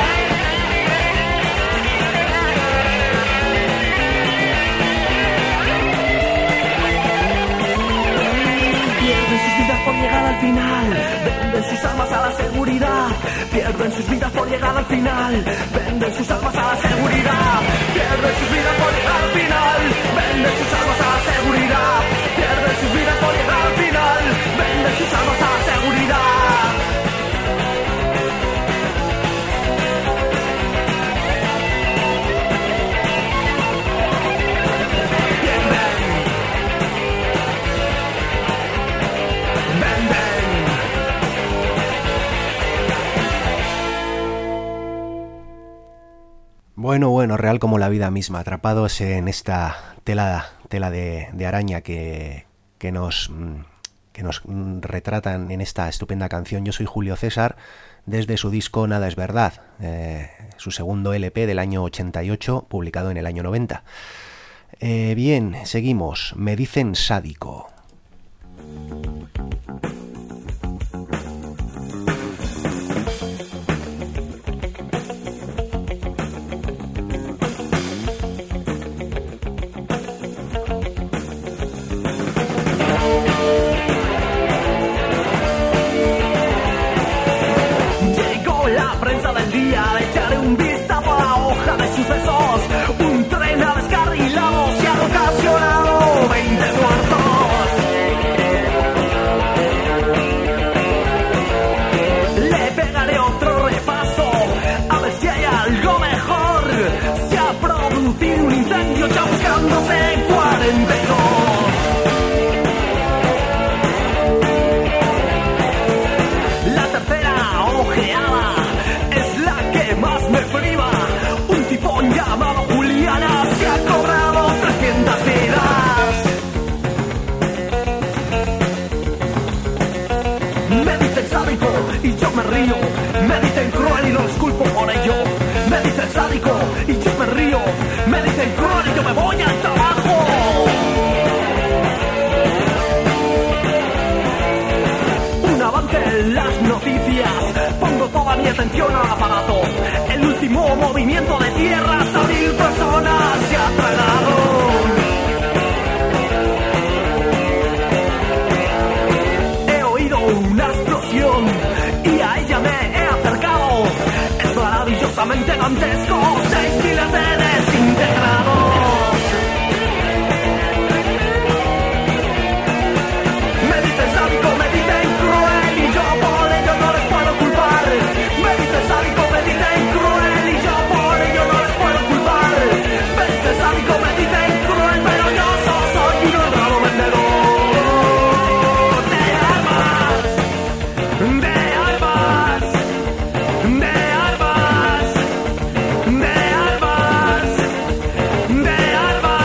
Pierden sus vidas por llegar al final, venden sus almas a la seguridad. Pierden sus vidas por llegar al final, venden sus almas a la seguridad. Pierden sus vidas por llegar al final, venden sus almas a la seguridad. Pierden sus vidas por llegar al final, venden sus almas a la seguridad. Bueno, real como la vida misma, atrapados en esta tela de araña que nos retratan en esta estupenda canción. Yo soy Julio César, desde su disco Nada es Verdad, su segundo LP del año 88, publicado en el año 90. Bien, seguimos. Me dicen sádico. Un tren ha descarrilado, se ha ocasionado 20 muertos. Le pegaré otro repaso, a ver si hay algo mejor. Se ha producido un incendio ya buscándose 42. La tercera ojeada es la que más me priva. Llamado Juliana se ha cobrado 300 vidas. Me dicen sádico y yo me río. Me dicen cruel y los culpo por ello. Me dicen sádico y yo me río. Me dicen cruel y yo me voy al trabajo. Un avance en las noticias. Pongo toda mi atención al aparato. El último movimiento de tierras a 1000 personas se ha tragado. He oído una explosión y a ella me he acercado. Es maravillosamente dantesco, 6 miles de desintegrados. Me dicen sádico, me dicen cruel y yo por ello no les puedo culpar. Me dicen sádico, me dicen cruel y yo por ello no les puedo culpar. Me dicen sádico, me dicen cruel, pero yo soy un honrado vendedor de armas, de armas, de armas, de armas, de armas.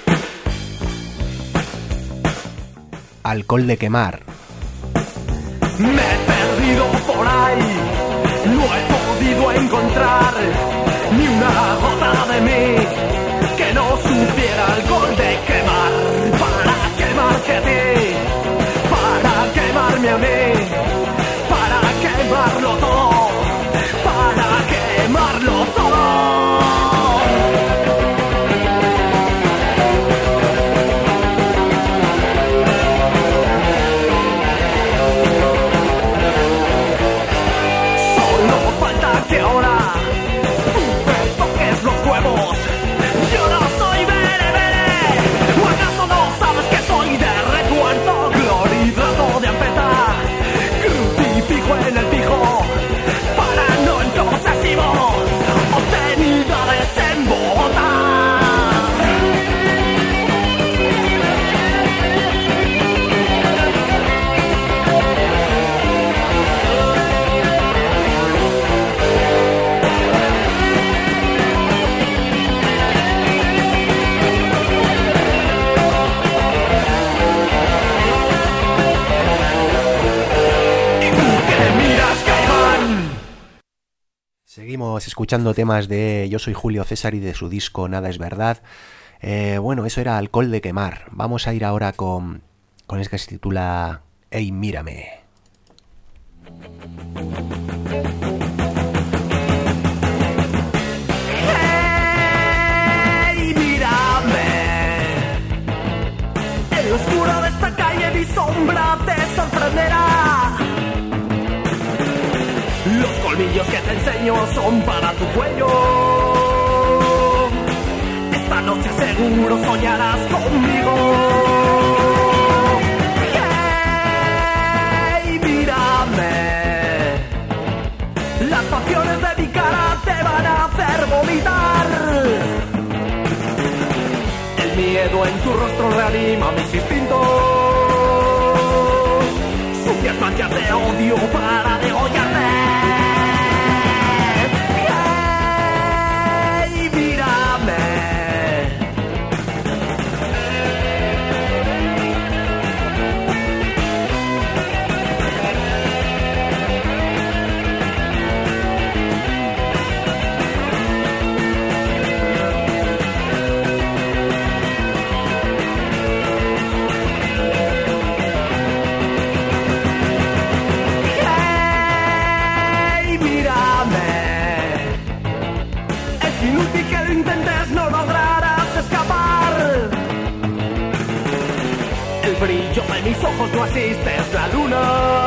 Alcohol de quemar. Me he perdido por ahí, no he podido encontrar ni una gota de mí que no supiera alcohol de quemar. Para quemarte a ti, para quemarme a mí, para quemarlo todo, para quemarlo todo. Que ahora tú me toques los huevos. Yo no soy bere bere. ¿O acaso no sabes que soy de recuerdo? Clorhidrato de ampeta, crucifijo en el pijo, paranoico obsesivo, obscenidades en Bogotá. Seguimos escuchando temas de Yo soy Julio César y de su disco Nada es verdad. Bueno, eso era Alcohol de quemar. Vamos a ir ahora con este que se titula Ey, mírame. Hey, mírame. En lo oscuro de esta calle mi sombra te sorprenderá. Los colmillos que te enseño son para tu cuello. Esta noche seguro soñarás conmigo. Hey, mírame. Las facciones de mi cara te van a hacer vomitar. El miedo en tu rostro reanima mis instintos. Sucias manchas de odio para degollarte. Brillo de mis ojos no asistes la luna.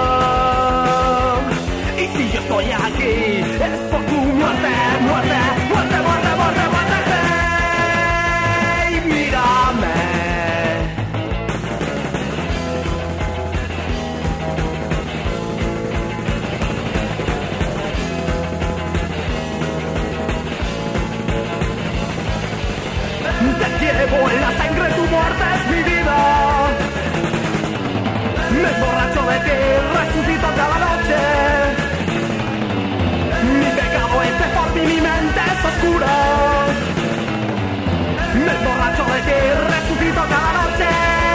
Y si yo estoy aquí es por tu muerte, muerte, muerte, muerte, muerte, muerte. Hey, mírame. Te llevo en la sangre, tu muerte es mi vida. Me emborracho de ti, resucito cada noche. Mi pecado es de por mí, mi mente es oscura. Me emborracho de ti, resucito cada noche.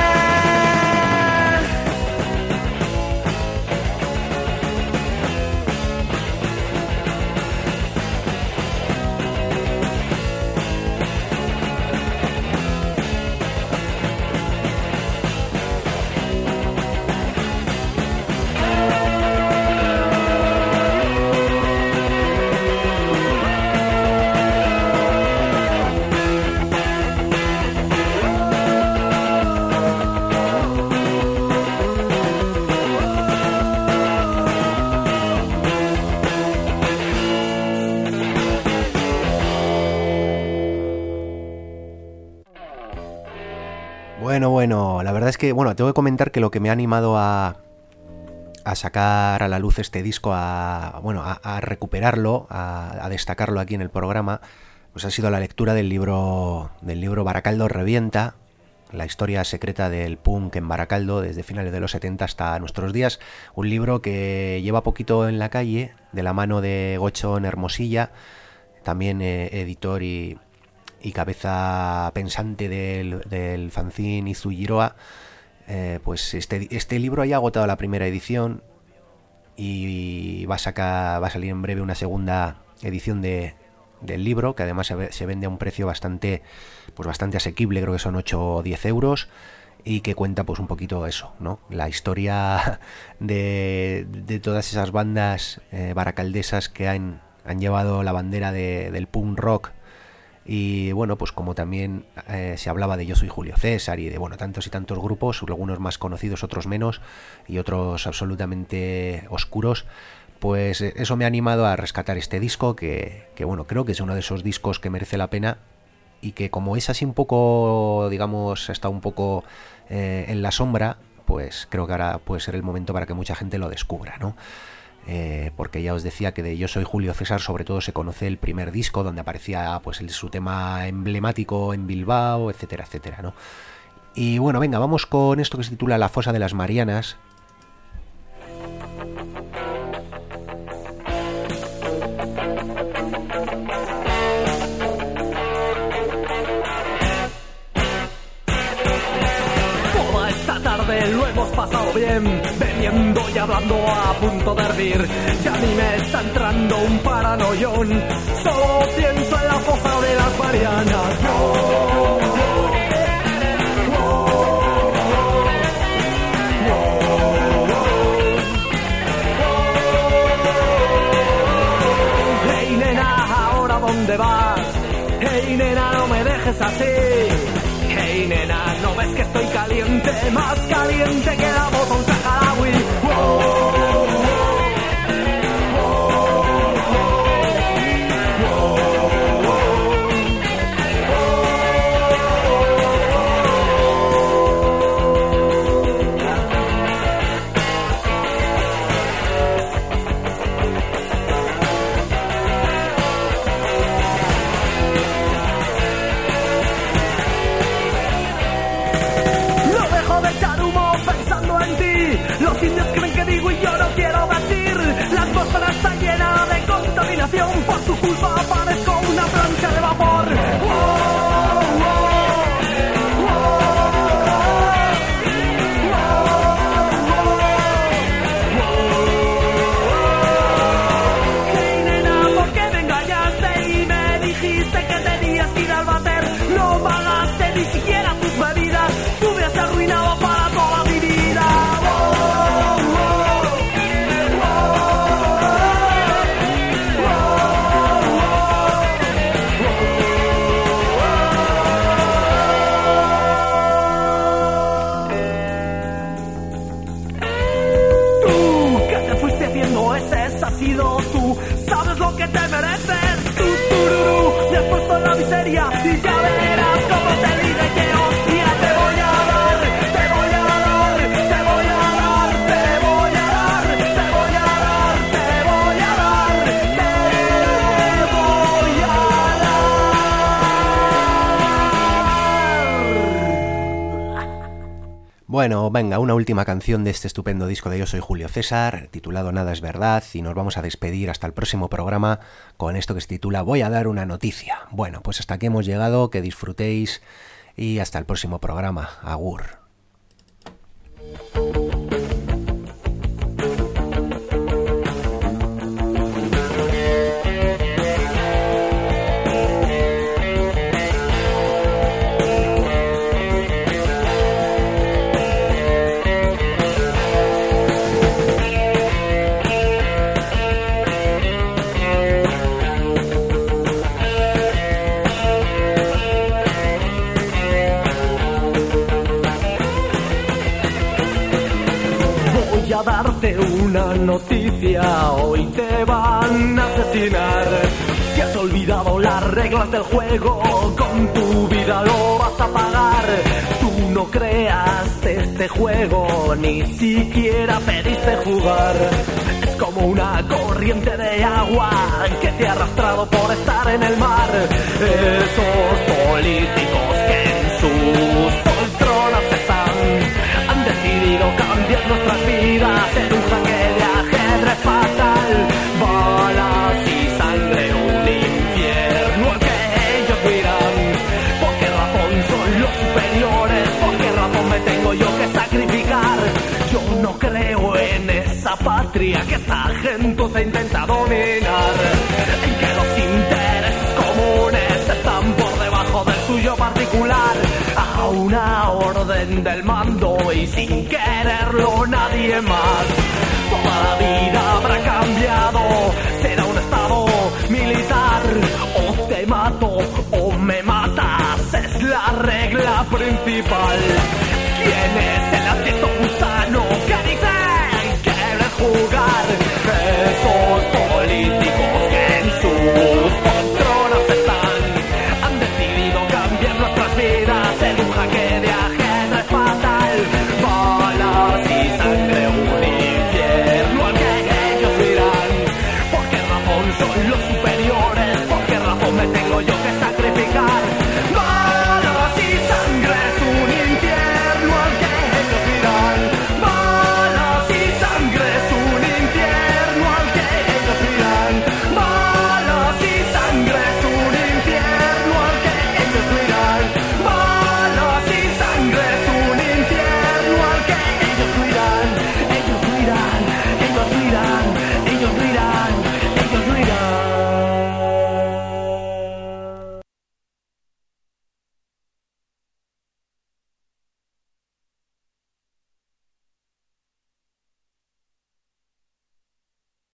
Bueno, la verdad es que, tengo que comentar que lo que me ha animado a sacar a la luz este disco, a recuperarlo, a destacarlo aquí en el programa, pues ha sido la lectura del libro Baracaldo Revienta, la historia secreta del punk en Baracaldo desde finales de los 70 hasta nuestros días. Un libro que lleva poquito en la calle, de la mano de Gochón Hermosilla, también editor y cabeza pensante del fanzine Izugiroa. Pues este libro ya ha agotado la primera edición y va a salir en breve una segunda edición del libro, que además se vende a un precio bastante asequible, creo que son 8 o 10 euros, y que cuenta pues un poquito eso, ¿no? La historia de todas esas bandas baracaldesas que han llevado la bandera del punk rock. Y bueno, pues como también se hablaba de Yo Soy Julio César y de tantos y tantos grupos, algunos más conocidos, otros menos, y otros absolutamente oscuros, pues eso me ha animado a rescatar este disco que bueno, creo que es uno de esos discos que merece la pena, y que como es así un poco, digamos, está un poco en la sombra, pues creo que ahora puede ser el momento para que mucha gente lo descubra, ¿no? Porque ya os decía que de Yo Soy Julio César sobre todo se conoce el primer disco, donde aparecía pues su tema emblemático en Bilbao, etcétera, etcétera, ¿no? Y bueno, venga, vamos con esto que se titula La Fosa de las Marianas. Lo hemos pasado bien, bebiendo y hablando a punto de hervir. Y a mí me está entrando un paranoión, solo pienso en la fosa de las Marianas. Hey nena, ¿ahora dónde vas? Hey nena, no me dejes así. Hey nena, ¿no ves que estoy caliente? Más caliente que la botón saharaui. Está llena de contaminación, por tu culpa parezco una plancha de vapor. Hey nena, ¿por qué me engañaste y me dijiste que tenías que ir al váter? No pagaste ni siquiera tus bebidas, tú me has arruinado para toda mi vida. Tú sabes lo que te mereces, tururú, me has puesto en la miseria y ya verás cómo te diré que hostia te voy a dar, te voy a dar, te voy a dar, te voy a dar, te voy a dar, te voy a dar, te voy a dar. Bueno, venga, una última canción de este estupendo disco de Yo Soy Julio César, titulado Nada es Verdad, y nos vamos a despedir hasta el próximo programa con esto que se titula Voy a dar una noticia. Bueno, pues hasta aquí hemos llegado, que disfrutéis y hasta el próximo programa. Agur. Voy a darte una noticia, hoy te van a asesinar. Si has olvidado las reglas del juego, con tu vida lo vas a pagar. Tú no creaste este juego, ni siquiera pediste jugar. Es como una corriente de agua que te ha arrastrado por estar en el mar. Esos políticos que en sus poltronas están han decidido cambiar nuestras vidas en un jaque de ajedrez fatal. Balas y sangre, un infierno al que ellos miran. ¿Por qué razón son los superiores? ¿Por qué razón me tengo yo que sacrificar? Yo no creo en esa paz patria que esta gentuza intenta dominar, en que los intereses comunes están por debajo del suyo particular, a una orden del mando y sin quererlo nadie más. Toda la vida habrá cambiado, será un estado militar, o te mato o me matas, es la regla principal.